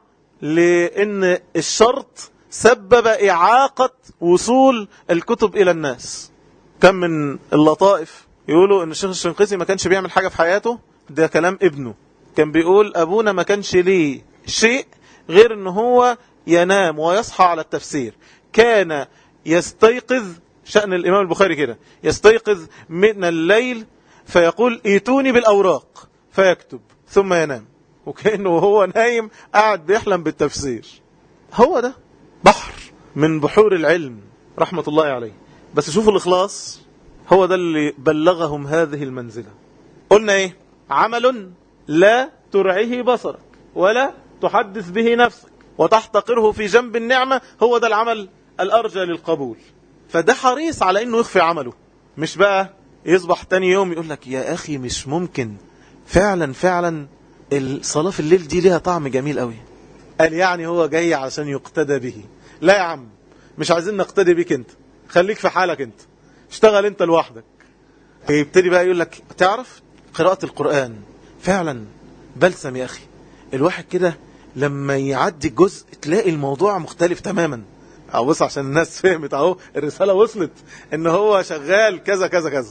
S1: لأن الشرط سبب إعاقة وصول الكتب إلى الناس. كم من اللطائف يقولوا ان الشيخ الشنقيطي ما كانش بيعمل حاجة في حياته، ده كلام ابنه. كان بيقول: ابونا ما كانش ليه شيء غير ان هو ينام ويصحى على التفسير. كان يستيقظ، شأن الامام البخاري كده، يستيقظ من الليل فيقول: ايتوني بالاوراق، فيكتب ثم ينام، وكأنه هو نايم قاعد بيحلم بالتفسير. هو ده بحر من بحور العلم رحمة الله عليه. بس شوفوا الإخلاص، هو ده اللي بلغهم هذه المنزلة. قلنا ايه؟ عمل لا ترعيه بصرك ولا تحدث به نفسك وتحتقره في جنب النعمة، هو ده العمل الأرجى للقبول. فده حريص على انه يخفي عمله، مش بقى يصبح تاني يوم يقول لك: يا اخي مش ممكن، فعلا فعلا الصلاة في الليل دي ليها طعم جميل قوي. قال يعني هو جاي عشان يقتدى به. لا يا عم، مش عايزين نقتدي بيك انت، خليك في حالك انت، اشتغل انت لوحدك. يبتدي بقى يقول لك: تعرف قراءة القرآن فعلا بلسم يا اخي، الواحد كده لما يعدي الجزء تلاقي الموضوع مختلف تماما. او بص عشان الناس فهمت اهو، الرسالة وصلت ان هو شغال كذا كذا كذا.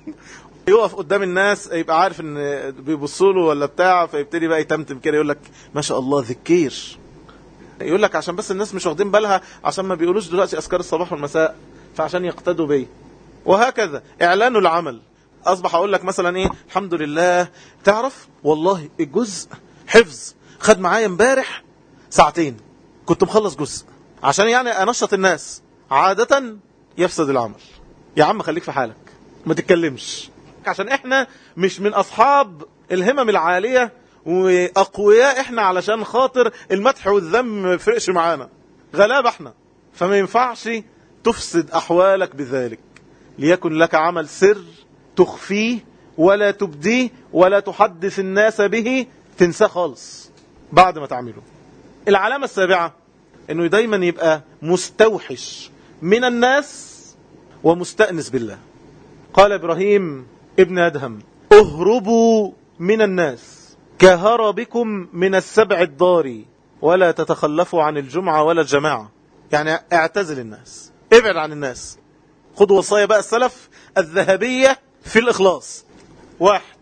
S1: يقف قدام الناس يبقى عارف ان بيبصوا له ولا بتاع، فيبتدي بقى يتمتم كده يقول لك: ما شاء الله ذكير. يقول لك عشان بس الناس مش واخدين بالها، عشان ما بيقولوش دلوقتي اذكار الصباح والمساء، فعشان يقتدوا بيه. وهكذا اعلان العمل. اصبح اقول لك مثلا ايه: الحمد لله، تعرف والله الجزء حفظ خد معايا امبارح ساعتين، كنت مخلص جزء، عشان يعني انشط الناس. عادة يفسد العمل. يا عم خليك في حالك، ما تتكلمش، عشان احنا مش من اصحاب الهمم العالية واقوياء احنا علشان خاطر المدح والذم ما يفرقش معانا، غلاب احنا. فما ينفعش تفسد احوالك بذلك. ليكن لك عمل سر تخفيه ولا تبديه ولا تحدث الناس به، تنساه خالص بعد ما تعمله. العلامة السابعة انه دايما يبقى مستوحش من الناس ومستأنس بالله. قال إبراهيم ابن أدهم: اهربوا من الناس كهربكم من السبع الضاري ولا تتخلفوا عن الجمعة ولا الجماعة. يعني اعتزل الناس، ابعد عن الناس. خدوا وصايا بقى السلف الذهبية في الإخلاص. واحد: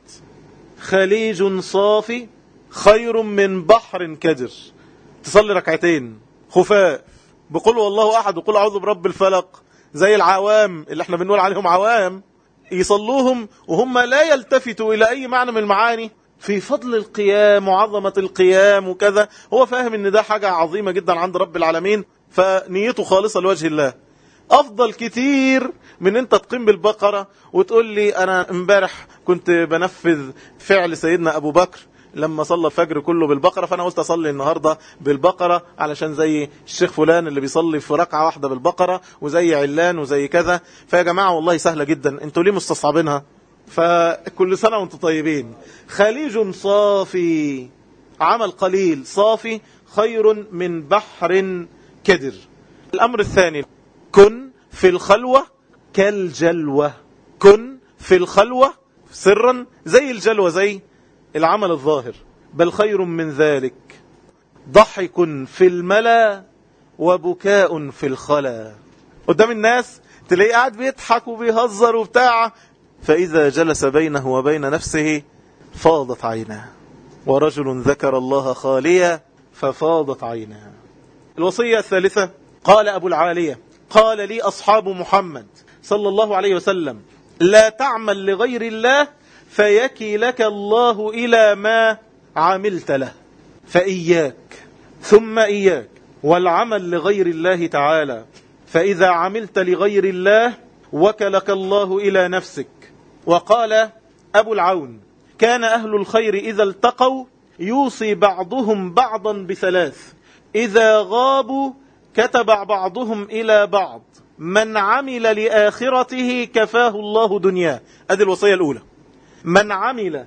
S1: خليج صافي خير من بحر كدر. تصلي ركعتين خفاف بقول والله أحد وقل أعوذ برب الفلق، زي العوام اللي احنا بنقول عليهم عوام، يصلوهم وهم لا يلتفتوا إلى أي معنى من المعاني في فضل القيام وعظمة القيام وكذا. هو فاهم ان ده حاجة عظيمة جدا عند رب العالمين، فنيته خالصة لوجه الله. أفضل كتير من انت تقيم بالبقرة وتقول لي أنا امبارح كنت بنفذ فعل سيدنا أبو بكر لما صلى الفجر كله بالبقرة، فأنا قلت أصلي النهاردة بالبقرة علشان زي الشيخ فلان اللي بيصلي في ركعة واحدة بالبقرة وزي علان وزي كذا. فيا جماعة والله سهلة جدا، انتوا ليه مستصعبينها؟ فكل سنة وانتم طيبين. خليج صافي، عمل قليل صافي خير من بحر كدر. الأمر الثاني: كن في الخلوة كالجلوة. كن في الخلوة سرا زي الجلوة، زي العمل الظاهر، بل خير من ذلك. ضحك في الملا وبكاء في الخلا. قدام الناس تلاقيه قاعد بيضحك وبيهزر وبتاع، فإذا جلس بينه وبين نفسه فاضت عيناه. ورجل ذكر الله خاليا ففاضت عيناه. الوصية الثالثة: قال أبو العالية: قال لي أصحاب محمد صلى الله عليه وسلم: لا تعمل لغير الله فيكلك الله إلى ما عملت له. فإياك ثم إياك والعمل لغير الله تعالى، فإذا عملت لغير الله وكلك الله إلى نفسك. وقال أبو العون: كان أهل الخير إذا التقوا يوصي بعضهم بعضا بثلاث: إذا غابوا كتب بعضهم إلى بعض: من عمل لآخرته كفاه الله دنياه. أدي الوصية الأولى: من عمل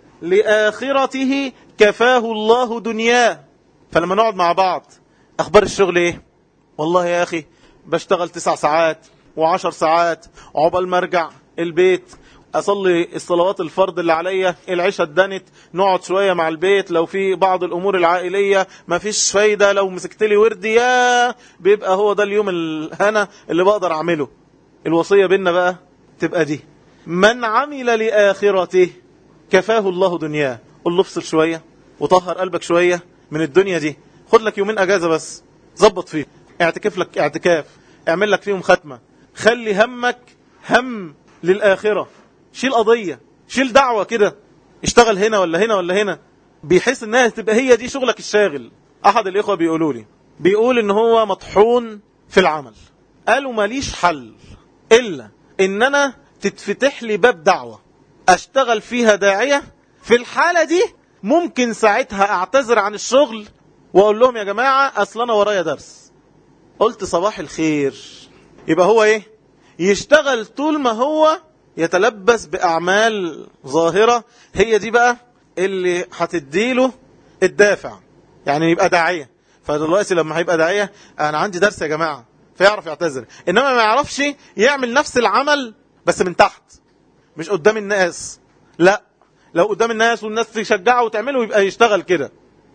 S1: لآخرته كفاه الله دنياه. فلما نقعد مع بعض، أخبار الشغل إيه؟ والله يا أخي بشتغل تسع ساعات وعشر ساعات عقبال ما ارجع البيت أصلي الصلوات الفرض اللي عليا، العشاء اتدنت، نقعد شوية مع البيت، لو في بعض الأمور العائلية ما فيش فايدة، لو مسكت لي وردي يا بيبقى هو ده اليوم الهنا اللي بقدر أعمله. الوصية بينا بقى تبقى دي: من عمل لآخرته كفاه الله دنياه. قل له افصل شوية وطهر قلبك شوية من الدنيا دي، خد لك يومين أجازة بس، زبط فيه، اعتكف لك اعتكاف، اعمل لك فيهم ختمة، خلي همك هم للآخرة، شيل قضية، شيل دعوة كده، اشتغل هنا ولا هنا ولا هنا، بيحس انها تبقى هي دي شغلك الشاغل. احد الاخوة بيقولوا لي، بيقول ان هو مطحون في العمل، قالوا ماليش حل الا ان انا تتفتح لي باب دعوة اشتغل فيها داعية. في الحالة دي ممكن ساعتها اعتذر عن الشغل واقول لهم يا جماعة اصل انا ورايا درس. قلت صباح الخير. يبقى هو ايه؟ يشتغل طول ما هو يتلبس بأعمال ظاهرة، هي دي بقى اللي هتديله الدافع، يعني يبقى داعية. فدلوقتي لما هيبقى داعية أنا عندي درس يا جماعة، فيعرف يعتذر. إنما ما يعرفش يعمل نفس العمل بس من تحت، مش قدام الناس. لا، لو قدام الناس والناس تشجعه وتعمله يبقى يشتغل كده.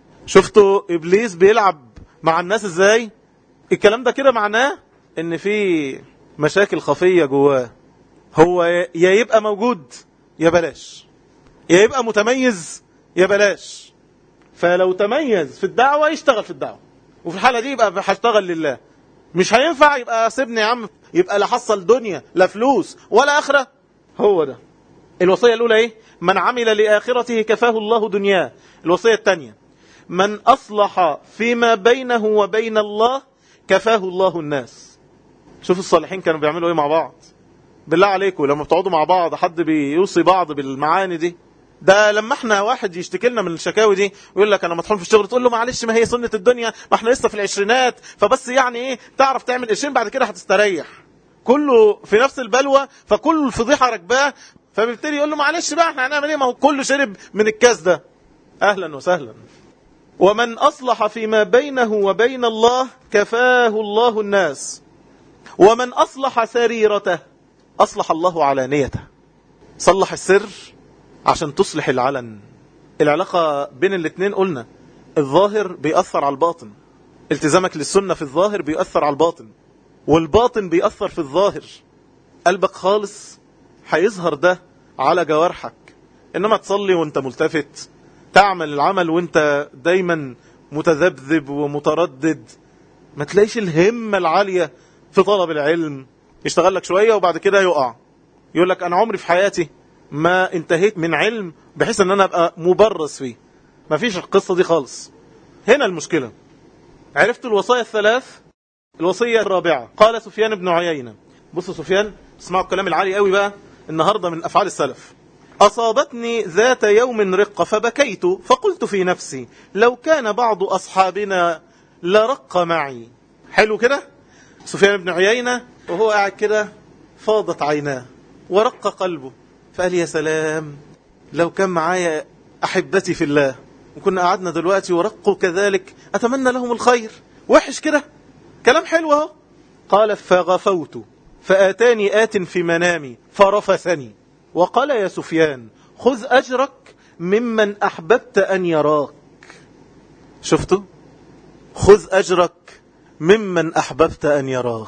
S1: شفتوا إبليس بيلعب مع الناس إزاي؟ الكلام ده كده معناه إن في مشاكل خفية جواه. هو يا يبقى موجود يا بلاش، يا يبقى متميز يا بلاش. فلو تميز في الدعوة يشتغل في الدعوة، وفي الحالة دي يبقى هشتغل لله. مش هينفع يبقى سيبني يا عم، يبقى لا حصل دنيا لا فلوس ولا آخرة. هو ده الوصية الأولى ايه؟ من عمل لآخرته كفاه الله دنياه. الوصية الثانية: من أصلح فيما بينه وبين الله كفاه الله الناس. شوف الصالحين كانوا بيعملوا ايه مع بعض. بالله عليكم لما بتقعدوا مع بعض حد بيوصي بعض بالمعاني دي؟ ده لما احنا واحد يشتكي لنا من الشكاوي دي ويقول لك انا مطحون في الشغل، تقول له معلش ما هي سنة الدنيا، ما احنا لسه في العشرينات، فبس يعني ايه تعرف تعمل قرشين بعد كده هتستريح. كله في نفس البلوى، فكل الفضيحة ركباه. فبيبتدي يقول له معلش بقى احنا هنعمل ايه، ما هو كله شرب من الكاس ده. اهلا وسهلا. ومن اصلح فيما بينه وبين الله كفاه الله الناس، ومن اصلح سريرته اصلح الله علانيته. صلح السر عشان تصلح العلن. العلاقة بين الاتنين قلنا الظاهر بيأثر على الباطن، التزامك للسنة في الظاهر بيأثر على الباطن، والباطن بيأثر في الظاهر. قلبك خالص هيظهر ده على جوارحك. انما تصلي وانت ملتفت، تعمل العمل وانت دايما متذبذب ومتردد، ما تلاقيش الهمة العالية في طلب العلم. يشتغل لك شوية وبعد كده يقع، يقول لك انا عمري في حياتي ما انتهيت من علم بحيث ان انا ابقى مبرز فيه. ما فيش القصة دي خالص. هنا المشكلة. عرفت الوصايا الثلاث. الوصية الرابعة قال سفيان بن عيينة. بصوا سفيان، اسمعوا الكلام العالي قوي بقى النهاردة من افعال السلف. أصابتني ذات يوم رقة فبكيت فقلت في نفسي لو كان بعض أصحابنا لرق معي. حلو كده. سفيان بن عيينة وهو قاعد كده فاضت عيناه ورق قلبه، فقال يا سلام لو كان معايا أحبتي في الله وكنا قعدنا دلوقتي ورقوا كذلك، أتمنى لهم الخير. وحش كده، كلام حلو اهو. قال فغفوت فآتاني آت في منامي فرفثني وقال يا سفيان خذ أجرك ممن أحببت أن يراك. شفتوا؟ خذ أجرك ممن أحببت أن يراك.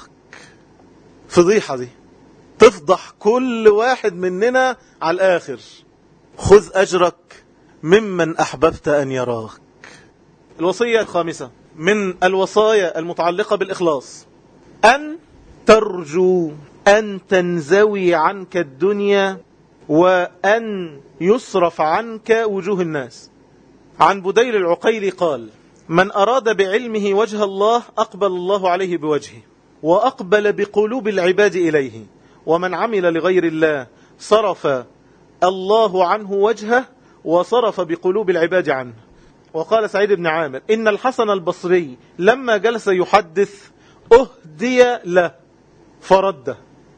S1: فضيحة دي تفضح كل واحد مننا على الآخر. خذ أجرك ممن أحببت أن يراك. الوصية الخامسة من الوصايا المتعلقة بالإخلاص أن ترجو أن تنزوي عنك الدنيا وأن يصرف عنك وجوه الناس. عن بديل العقيلي قال من أراد بعلمه وجه الله أقبل الله عليه بوجهه وأقبل بقلوب العباد إليه، ومن عمل لغير الله صرف الله عنه وجهه وصرف بقلوب العباد عنه. وقال سعيد بن عامر إن الحسن البصري لما جلس يحدث أهدي له فرده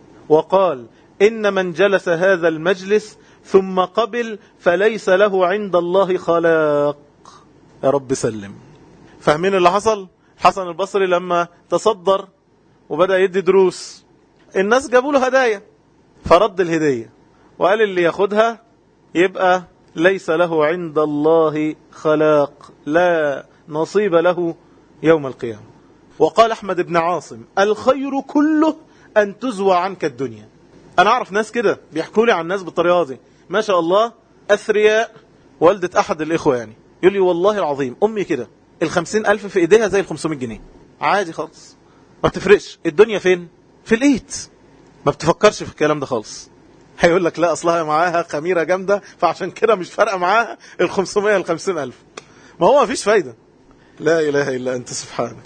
S1: وقال إن من جلس هذا المجلس ثم قبل فليس له عند الله خلاق. يا رب سلم. فاهمين اللي حصل؟ حسن البصري لما تصدر وبدأ يدي دروس، الناس جابوا له هدايا فرد الهدية وقال اللي ياخدها يبقى ليس له عند الله خلاق، لا نصيب له يوم القيامة. وقال أحمد بن عاصم الخير كله أن تزوى عنك الدنيا. أنا أعرف ناس كده بيحكوا لي عن الناس بالطريقة دي ما شاء الله أثرياء. والدة أحد الإخوة يعني يقول لي والله العظيم أمي كده الخمسين ألف في إيديها زي الخمسمائة جنيه عادي خالص، ما بتفرقش. الدنيا فين؟ في الإيد. ما بتفكرش في الكلام ده خالص. هيقول لك لا أصلها معاها خميرة جامدة فعشان كده مش فارقة معاها الخمسمائة الخمسين ألف. ما هو ما فيش فايدة. لا إله إلا أنت سبحانك.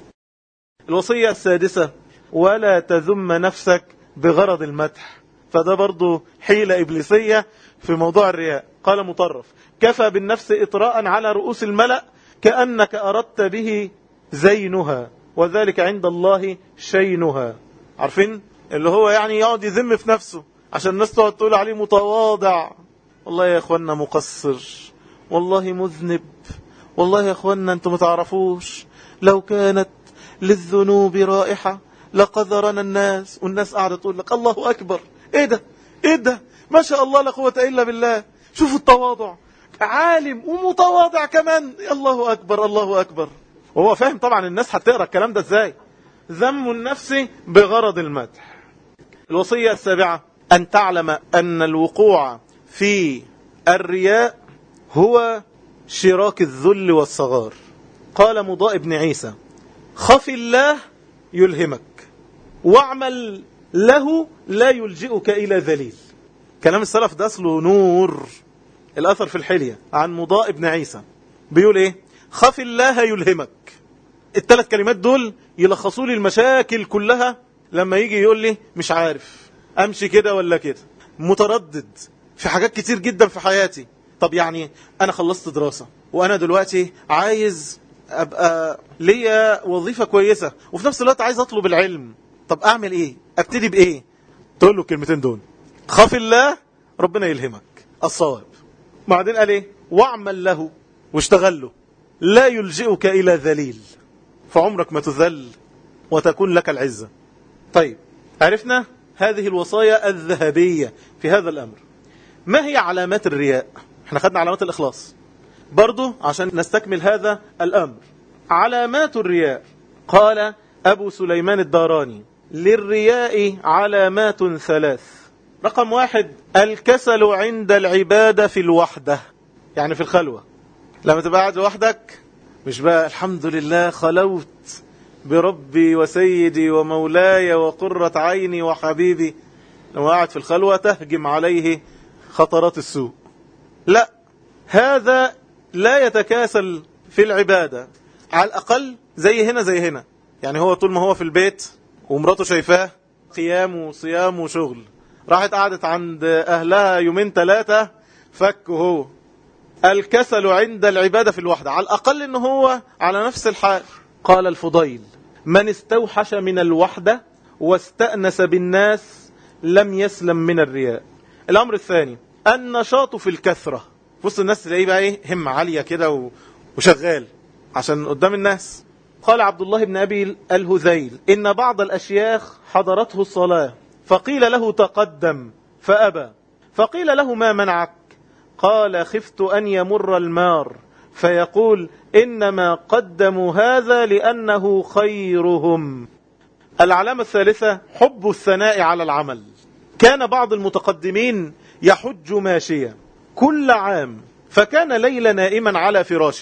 S1: الوصية السادسة ولا تذم نفسك بغرض المدح. فده برضو حيلة إبليسية في موضوع الرياء. قال مطرف كفى بالنفس إطراء على رؤوس الملأ كأنك أردت به زينها وذلك عند الله شينها. عارفين اللي هو يعني يقعد يذم في نفسه عشان الناس تقعد تقول عليه متواضع. والله يا اخوانا مقصر، والله مذنب، والله يا اخوانا انتم متعرفوش لو كانت للذنوب رائحة لقذرنا الناس. والناس قاعدة تقول لك الله أكبر، ايه ده ايه ده ما شاء الله لا قوة إلا بالله. شوفوا التواضع، عالم ومتواضع كمان، الله أكبر الله أكبر. وهو فاهم طبعا الناس هتقرأ الكلام ده ازاي. ذم النفس بغرض المدح. الوصية السابعة أن تعلم أن الوقوع في الرياء هو شراك الذل والصغار. قال مضاء بن عيسى خف الله يلهمك واعمل له لا يلجئك إلى ذليل. كلام السلف ده أصله نور. الأثر في الحلية عن مضاء بن عيسى بيقول إيه؟ خف الله يلهمك. الثلاث كلمات دول يلخصوا لي المشاكل كلها. لما يجي يقول لي مش عارف أمشي كده ولا كده، متردد في حاجات كتير جدا في حياتي. طب يعني أنا خلصت دراسة وأنا دلوقتي عايز أبقى ليا وظيفة كويسة وفي نفس الوقت عايز أطلب العلم. طب أعمل إيه؟ أبتدي بإيه؟ تقول له الكلمتين دول خاف الله ربنا يلهمك الصواب. بعدين قال ايه؟ واعمل له، واشتغل له، لا يلجئك الى ذليل، فعمرك ما تذل وتكون لك العزة. طيب، عرفنا هذه الوصايا الذهبية في هذا الأمر. ما هي علامات الرياء؟ احنا خدنا علامات الإخلاص برضو عشان نستكمل هذا الأمر. علامات الرياء، قال أبو سليمان الداراني: للرياء علامات ثلاث. رقم واحد: الكسل عند العبادة في الوحدة، يعني في الخلوة، لما تبقى قاعد لوحدك، مش بقى الحمد لله خلوت بربي وسيدي ومولاي وقرة عيني وحبيبي، لما قاعد في الخلوة تهجم عليه خطرات السوء. لا، هذا لا يتكاسل في العبادة، على الأقل زي هنا زي هنا. يعني هو طول ما هو في البيت ومراته شايفاه قيام وصيام وشغل، راحت قعدت عند أهلها يومين ثلاثة فك هو. الكسل عند العبادة في الوحدة، على الأقل إنه هو على نفس الحال. قال الفضيل: من استوحش من الوحدة واستأنس بالناس لم يسلم من الرياء. الأمر الثاني: النشاط في الكثرة، بص الناس تلاقيه بقى ايه، همة عالية كده وشغال عشان قدام الناس. قال عبد الله بن أبي الهذيل: إن بعض الأشياخ حضرته الصلاة فقيل له تقدم فأبى، فقيل له ما منعك؟ قال: خفت أن يمر المار فيقول إنما قدموا هذا لأنه خيرهم. العلامة الثالثة: حب الثناء على العمل. كان بعض المتقدمين يحج ماشيا كل عام، فكان ليلة نائما على فراشه،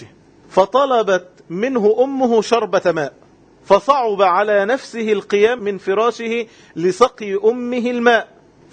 S1: فطلبت منه أمه شربة ماء، فصعب على نفسه القيام من فراشه لسقي أمه الماء،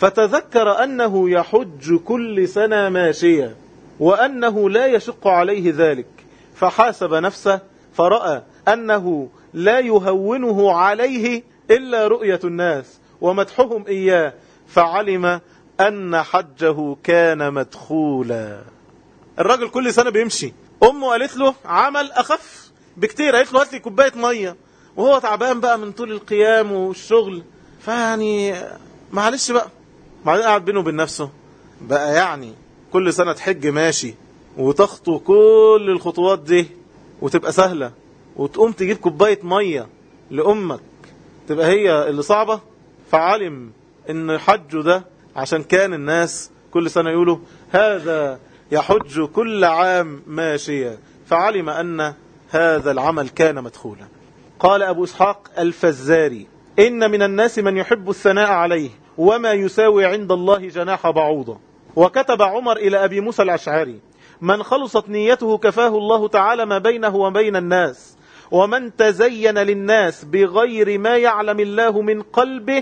S1: فتذكر أنه يحج كل سنة ماشيا وأنه لا يشق عليه ذلك، فحاسب نفسه فرأى أنه لا يهونه عليه إلا رؤية الناس ومدحهم إياه، فعلم أن حجه كان مدخولا. الراجل كل سنة بيمشي، أمه قالت له عمل أخف بكتير، قالت له هات لي كوباية مية، وهو تعبان بقى من طول القيام والشغل، فيعني معلش بقى. بعدين قاعد بينه وبين نفسه بقى، يعني كل سنة تحج ماشي وتخطو كل الخطوات دي وتبقى سهلة، وتقوم تجيب كوباية مية لأمك تبقى هي اللي صعبة. فعلم ان حجه ده عشان كان الناس كل سنة يقولوا هذا يحج كل عام ماشيا، فعلم أن هذا العمل كان مدخولا. قال أبو إسحاق الفزاري: إن من الناس من يحب الثناء عليه وما يساوي عند الله جناح بعوضة. وكتب عمر إلى أبي موسى الأشعري: من خلصت نيته كفاه الله تعالى ما بينه وبين الناس، ومن تزين للناس بغير ما يعلم الله من قلبه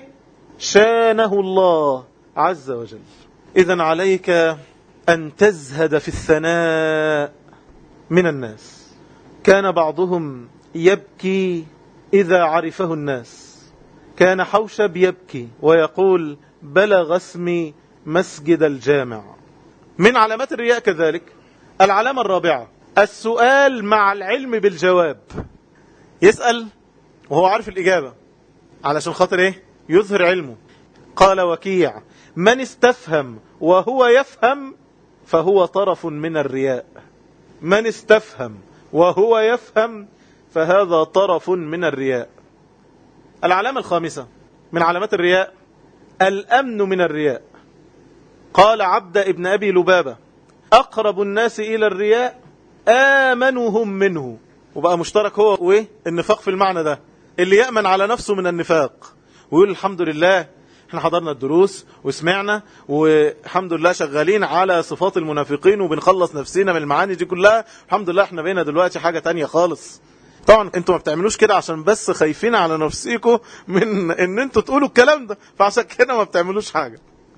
S1: شانه الله عز وجل. إذن عليك أن تزهد في الثناء من الناس. كان بعضهم يبكي إذا عرفه الناس، كان حوشب يبكي ويقول: بلغ اسمي مسجد الجامع. من علامات الرياء كذلك العلامة الرابعة: السؤال مع العلم بالجواب. يسأل وهو عارف الإجابة علشان خاطر إيه؟ يظهر علمه. قال وكيع: من استفهم وهو يفهم فهو طرف من الرياء. من استفهم وهو يفهم فهذا طرف من الرياء. العلامة الخامسة من علامات الرياء: الأمن من الرياء. قال عبد ابن أبي لبابة: أقرب الناس إلى الرياء آمنهم منه. وبقى مشترك هو وإيه؟ النفاق في المعنى ده، اللي يأمن على نفسه من النفاق ويقول الحمد لله احنا حضرنا الدروس وسمعنا والحمد لله شغالين على صفات المنافقين وبنخلص نفسنا من المعاني دي كلها، الحمد لله احنا بقينا دلوقتي حاجة تانية خالص. طبعا انتوا ما بتعملوش كده عشان بس خايفين على نفسيكم من ان انتوا تقولوا الكلام ده، فعشان كده ما بتعملوش حاجة.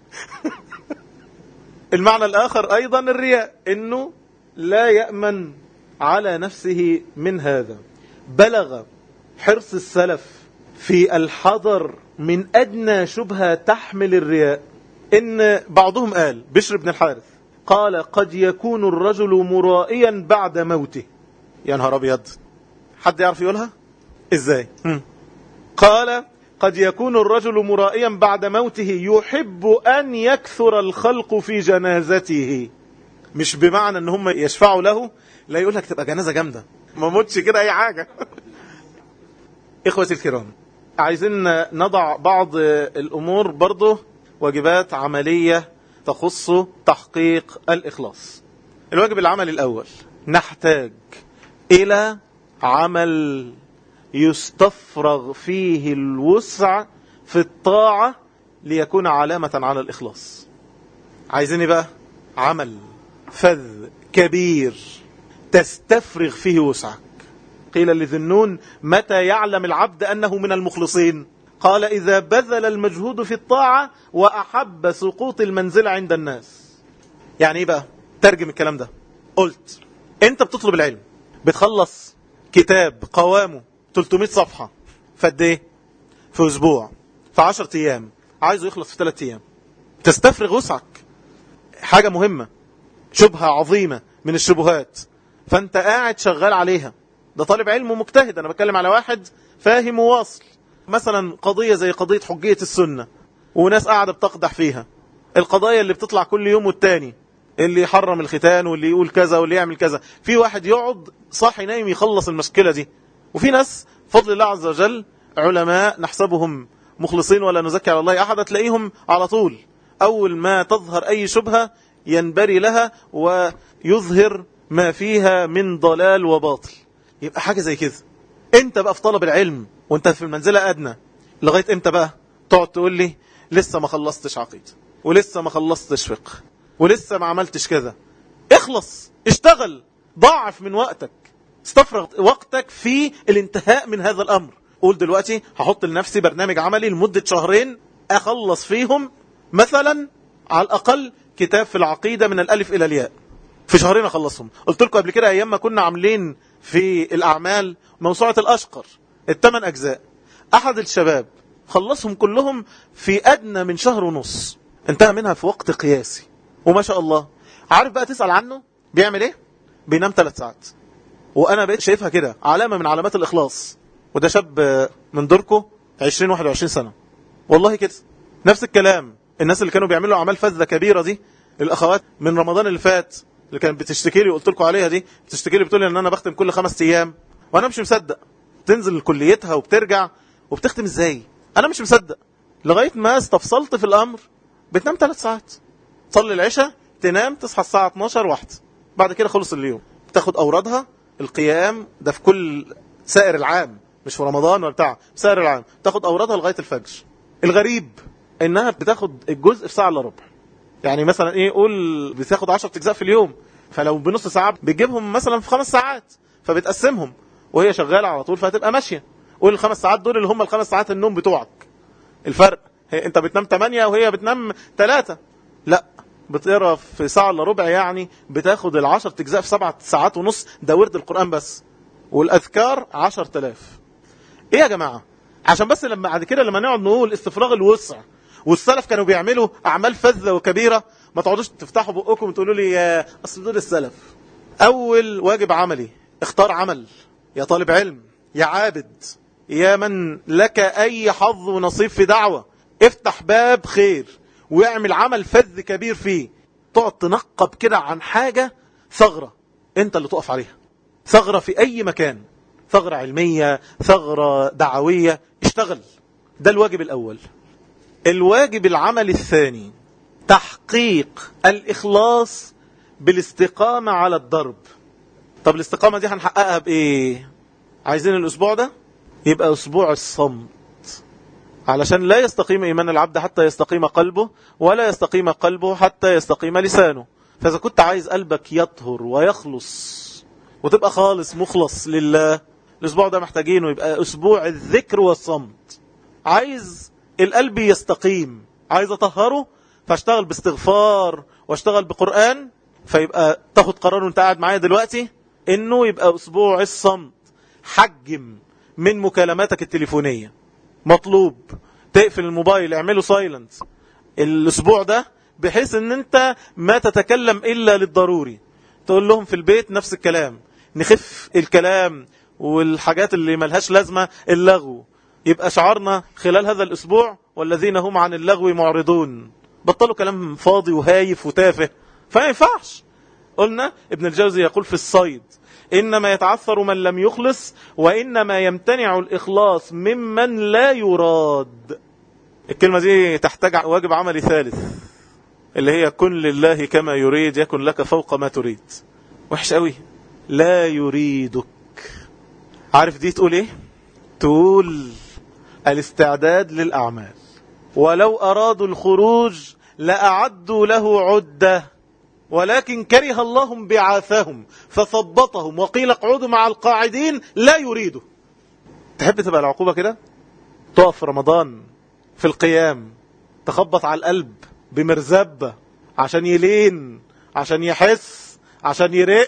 S1: المعنى الآخر أيضا الرياء، انه لا يأمن على نفسه من هذا. بلغ حرص السلف في الحذر من أدنى شبهة تحمل الرياء، إن بعضهم قال، بشر بن الحارث قال: قد يكون الرجل مرائيا بعد موته. يا نهار أبيض، حد يعرف يقولها إزاي؟ هم. قال: قد يكون الرجل مرائيا بعد موته يحب أن يكثر الخلق في جنازته، مش بمعنى ان هم يشفعوا له، لا يقول لك تبقى جنازة جامدة ما موتش كده اي حاجة. اخوتي الكرام، عايزين نضع بعض الامور برضه واجبات عملية تخص تحقيق الإخلاص. الواجب العملي الأول، نحتاج إلى عمل يستفرغ فيه الوسع في الطاعة ليكون علامة على الإخلاص. عايزين بقى عمل فذ كبير تستفرغ فيه وسعك. قيل لذنون متى يعلم العبد أنه من المخلصين؟ قال إذا بذل المجهود في الطاعة وأحب سقوط المنزل عند الناس. يعني إيه بقى؟ ترجم الكلام ده. قلت أنت بتطلب العلم، بتخلص كتاب قوامه ثلاثمائة صفحة فقد إيه؟ في أسبوع، في عشرة أيام، عايزه يخلص في ثلاثة أيام. تستفرغ وسعك. حاجة مهمة، شبهة عظيمة من الشبهات، فأنت قاعد شغال عليها. ده طالب علم مجتهد، أنا بتكلم على واحد فاهم وواصل. مثلا قضية زي قضية حجية السنة، وناس قاعدة بتقدح فيها. القضايا اللي بتطلع كل يوم والتاني، اللي يحرم الختان واللي يقول كذا واللي يعمل كذا، في واحد يقعد صاحي نايم يخلص المشكلة دي. وفي ناس فضل الله عز وجل علماء نحسبهم مخلصين ولا نزكي على الله أحد، تلاقيهم على طول أول ما تظهر أي شبهة ينبري لها ويظهر ما فيها من ضلال وباطل. يبقى حاجة زي كده. انت بقى في طلب العلم وانت في المنزلة أدنى، لغاية امتى بقى تقعد تقول لي لسه ما خلصتش عقيدة، ولسه ما خلصتش فقه، ولسه ما عملتش كذا؟ اخلص، اشتغل، ضاعف من وقتك، استفرغ وقتك في الانتهاء من هذا الأمر. قول دلوقتي هحط لنفسي برنامج عملي لمدة شهرين أخلص فيهم مثلا على الأقل كتاب في العقيدة من الألف إلى الياء، في شهرين أخلصهم. قلت لكم قبل كده أيام ما كنا عاملين في الأعمال موسوعة الأشقر الثمان أجزاء، أحد الشباب خلصهم كلهم في أدنى من شهر ونص، انتهى منها في وقت قياسي وما شاء الله. عارف بقى تسأل عنه بيعمل ايه؟ بينام ثلاث ساعات. وأنا بقيت شايفها كده علامة من علامات الإخلاص. وده شاب من دوركو عشرين واحد وعشرين سنة، والله كده. نفس الكلام الناس اللي كانوا بيعملوا أعمال فذة كبيرة دي، الأخوات من رمضان اللي فات اللي كانت بتشتكي لي وقلت لكم عليها دي، بتشتكي لي بتقول لي ان انا بختم كل خمس ايام وانا مش مصدق. تنزل كليتها وبترجع وبتختم ازاي؟ انا مش مصدق. لغايه ما استفصلت في الامر، بتنام ثلاث ساعات، تصلي العشاء، تنام، تصحى الساعه اتناشر واحده، بعد كده خلص اليوم. تاخد اورادها القيام ده في كل سائر العام، مش في رمضان ولا بتاع، سائر العام تاخد اورادها لغايه الفجر. الغريب انها بتاخد الجزء في ساعه الا ربع. يعني مثلا ايه، قول بتاخد عشرة اجزاء في اليوم، فلو بنص ساعه بتجيبهم مثلا في خمس ساعات، فبتقسمهم وهي شغاله على طول، فهتبقى ماشيه. قول الخمس ساعات دول اللي هم الخمس ساعات النوم بتوعك. الفرق هي انت بتنام ثمانية وهي بتنام ثلاثة، لا بتقرا في ساعه الا ربع، يعني بتاخد العشر اجزاء في سبعة ساعات ونص. ده ورد القران بس، والاذكار عشرة آلاف. ايه يا جماعه؟ عشان بس لما بعد كده لما نقعد نقول استفراغ الوسع، والسلف كانوا بيعملوا اعمال فذة وكبيرة، ما تقعدوش تفتحوا بقكم وتقولوا لي يا اصل دول السلف. اول واجب عملي، اختار عمل يا طالب علم، يا عابد، يا من لك اي حظ ونصيب في دعوة، افتح باب خير واعمل عمل فذ كبير فيه. تقعد تنقب كده عن حاجة ثغرة انت اللي تقف عليها، ثغرة في اي مكان، ثغرة علمية، ثغرة دعوية، اشتغل. ده الواجب الاول. الواجب العمل الثاني، تحقيق الإخلاص بالاستقامة على الضرب. طب الاستقامة دي هنحققها بإيه؟ عايزين الأسبوع ده يبقى أسبوع الصمت، علشان لا يستقيم إيمان العبد حتى يستقيم قلبه، ولا يستقيم قلبه حتى يستقيم لسانه. فإذا كنت عايز قلبك يطهر ويخلص وتبقى خالص مخلص لله، الأسبوع ده محتاجينه يبقى أسبوع الذكر والصمت. عايز القلب يستقيم، عايز أطهره، فاشتغل باستغفار واشتغل بقرآن. فيبقى تاخد قرار وانت قاعد معايا دلوقتي انه يبقى اسبوع الصمت. حجم من مكالماتك التليفونية، مطلوب تقفل الموبايل، اعمله سايلنت الاسبوع ده، بحيث ان انت ما تتكلم الا للضروري. تقول لهم في البيت نفس الكلام، نخف الكلام والحاجات اللي ملهاش لازمة، اللغو. يبقى شعارنا خلال هذا الأسبوع والذين هم عن اللغو معرضون. بطلوا كلام فاضي وهايف وتافه، فما ينفعش. قلنا ابن الجوزي يقول في الصيد: إنما يتعثر من لم يخلص، وإنما يمتنع الإخلاص ممن لا يراد. الكلمة دي تحتاج واجب عملي ثالث، اللي هي كن لله كما يريد يكن لك فوق ما تريد. وحش قوي لا يريدك. عارف دي تقول ايه؟ تقول الاستعداد للأعمال، ولو أرادوا الخروج لأعدوا له عدة، ولكن كره الله بعاثهم فثبطهم وقيل اقعدوا مع القاعدين لا يريدوا. تحب تبقى العقوبة كده؟ تقف في رمضان في القيام تخبط على القلب بمرزبة عشان يلين، عشان يحس، عشان يرق،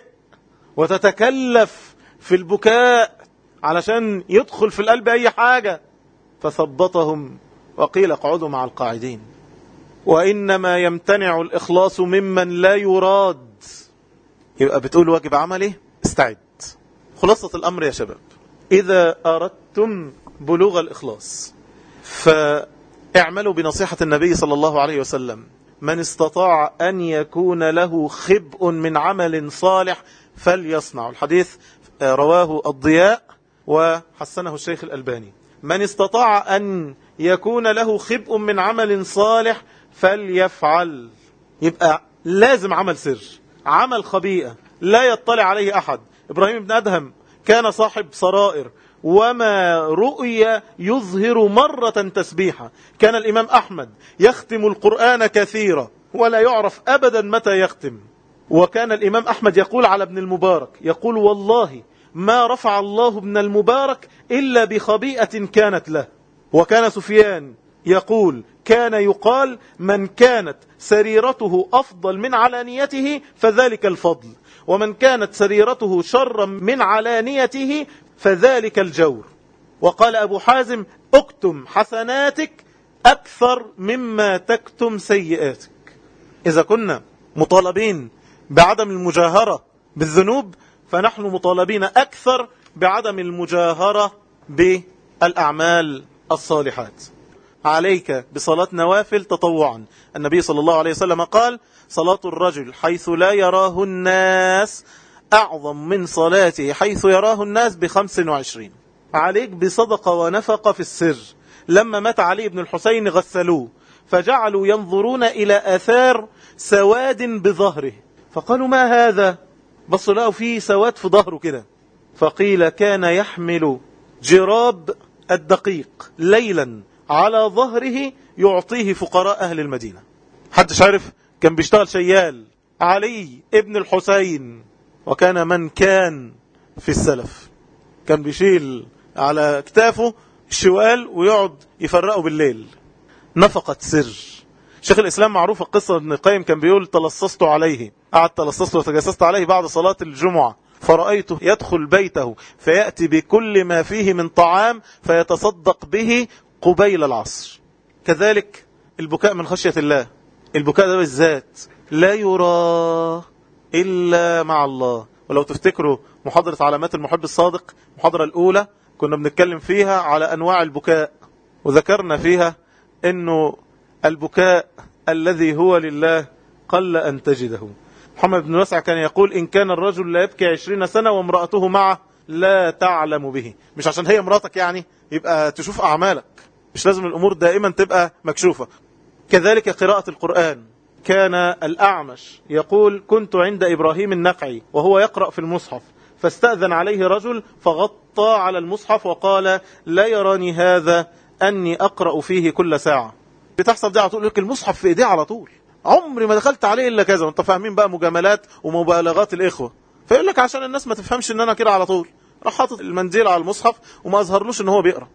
S1: وتتكلف في البكاء علشان يدخل في القلب أي حاجة، فثبطهم وقيل اقعدوا مع القاعدين. وإنما يمتنع الإخلاص ممن لا يراد. يبقى بتقول واجب عملي استعد. خلاصة الأمر يا شباب، إذا أردتم بلوغ الإخلاص فاعملوا بنصيحة النبي صلى الله عليه وسلم: من استطاع أن يكون له خبء من عمل صالح فليصنع. الحديث رواه الضياء وحسنه الشيخ الألباني. من استطاع أن يكون له خبء من عمل صالح فليفعل. يبقى لازم عمل سر، عمل خبيئة لا يطلع عليه أحد. إبراهيم بن أدهم كان صاحب سرائر، وما رؤيا يظهر مرة تسبيحة. كان الإمام أحمد يختم القرآن كثيرا ولا يعرف أبدا متى يختم. وكان الإمام أحمد يقول على ابن المبارك، يقول: والله ما رفع الله ابن المبارك إلا بخبيئة كانت له. وكان سفيان يقول: كان يقال من كانت سريرته أفضل من علانيته فذلك الفضل، ومن كانت سريرته شرا من علانيته فذلك الجور. وقال أبو حازم: اكتم حسناتك أكثر مما تكتم سيئاتك. إذا كنا مطالبين بعدم المجاهرة بالذنوب فنحن مطالبين أكثر بعدم المجاهرة بالأعمال الصالحات. عليك بصلاة نوافل تطوعا. النبي صلى الله عليه وسلم قال: صلاة الرجل حيث لا يراه الناس أعظم من صلاته حيث يراه الناس بخمس وعشرين. عليك بصدقة ونفقة في السر. لما مات علي بن الحسين غسلوه فجعلوا ينظرون إلى آثار سواد بظهره، فقالوا: ما هذا؟ بصوا لقوا فيه سواد في ظهره كده. فقيل: كان يحمل جراب الدقيق ليلا على ظهره يعطيه فقراء أهل المدينة. حدش عارف كان بيشتغل شيال علي ابن الحسين. وكان من كان في السلف كان بيشيل على كتافه الشوال ويقعد يفرقه بالليل. نفقة سر. شيخ الإسلام معروف القصة، ابن القيم كان بيقول: تلصصت عليه، قعد تلصصت وتجسست عليه بعد صلاة الجمعة، فرأيته يدخل بيته فيأتي بكل ما فيه من طعام فيتصدق به قبيل العصر. كذلك البكاء من خشية الله. البكاء ده بالذات لا يرى إلا مع الله. ولو تفتكروا محاضرة علامات المحب الصادق، المحاضرة الأولى كنا بنتكلم فيها على أنواع البكاء، وذكرنا فيها أنه البكاء الذي هو لله قل أن تجده. محمد بن واسع كان يقول: إن كان الرجل لا يبكي عشرين سنة وامرأته معه لا تعلم به. مش عشان هي مراتك يعني يبقى تشوف أعمالك، مش لازم الأمور دائما تبقى مكشوفة. كذلك قراءة القرآن. كان الأعمش يقول: كنت عند إبراهيم النقعي وهو يقرأ في المصحف، فاستأذن عليه رجل فغطى على المصحف وقال: لا يراني هذا أني أقرأ فيه كل ساعة. بتحصل دي على طول، لك المصحف في إيديه على طول، عمري ما دخلت عليه إلا كذا. وانت فاهمين بقى مجاملات ومبالغات الإخوة، فيقول لك عشان الناس ما تفهمش ان انا كده على طول راح حاطط المنديل على المصحف وما اظهرلوش ان هو بيقرأ،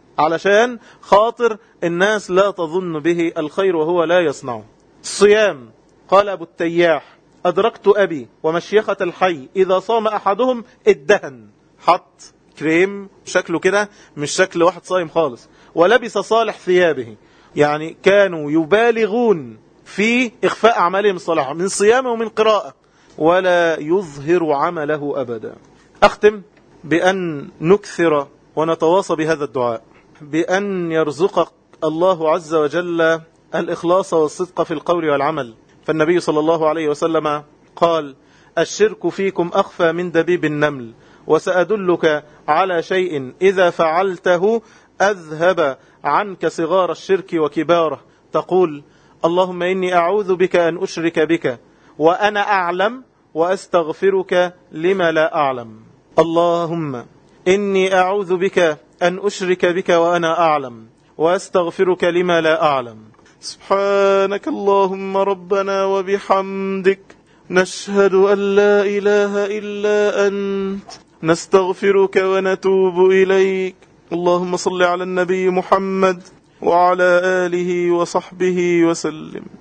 S1: علشان خاطر الناس لا تظن به الخير وهو لا يصنعه. الصيام. قال أبو التياح: أدركت أبي ومشيخة الحي إذا صام أحدهم ادهن، حط كريم شكله كده مش شكل واحد صايم خالص، ولبس صالح ثيابه. يعني كانوا يبالغون في إخفاء أعمالهم الصالحة من صيام ومن قراءة، ولا يظهر عمله أبدا. أختم بأن نكثر ونتواصى بهذا الدعاء. بأن يرزقك الله عز وجل الإخلاص والصدق في القول والعمل. فالنبي صلى الله عليه وسلم قال: الشرك فيكم أخفى من دبيب النمل، وسأدلك على شيء إذا فعلته أذهب عنك صغار الشرك وكباره. تقول: اللهم إني أعوذ بك أن أشرك بك وأنا أعلم، وأستغفرك لما لا أعلم. اللهم إني أعوذ بك أن أشرك بك وأنا أعلم، وأستغفرك لما لا أعلم. سبحانك اللهم ربنا وبحمدك، نشهد أن لا إله إلا أنت، نستغفرك ونتوب إليك. اللهم صل على النبي محمد وعلى آله وصحبه وسلم.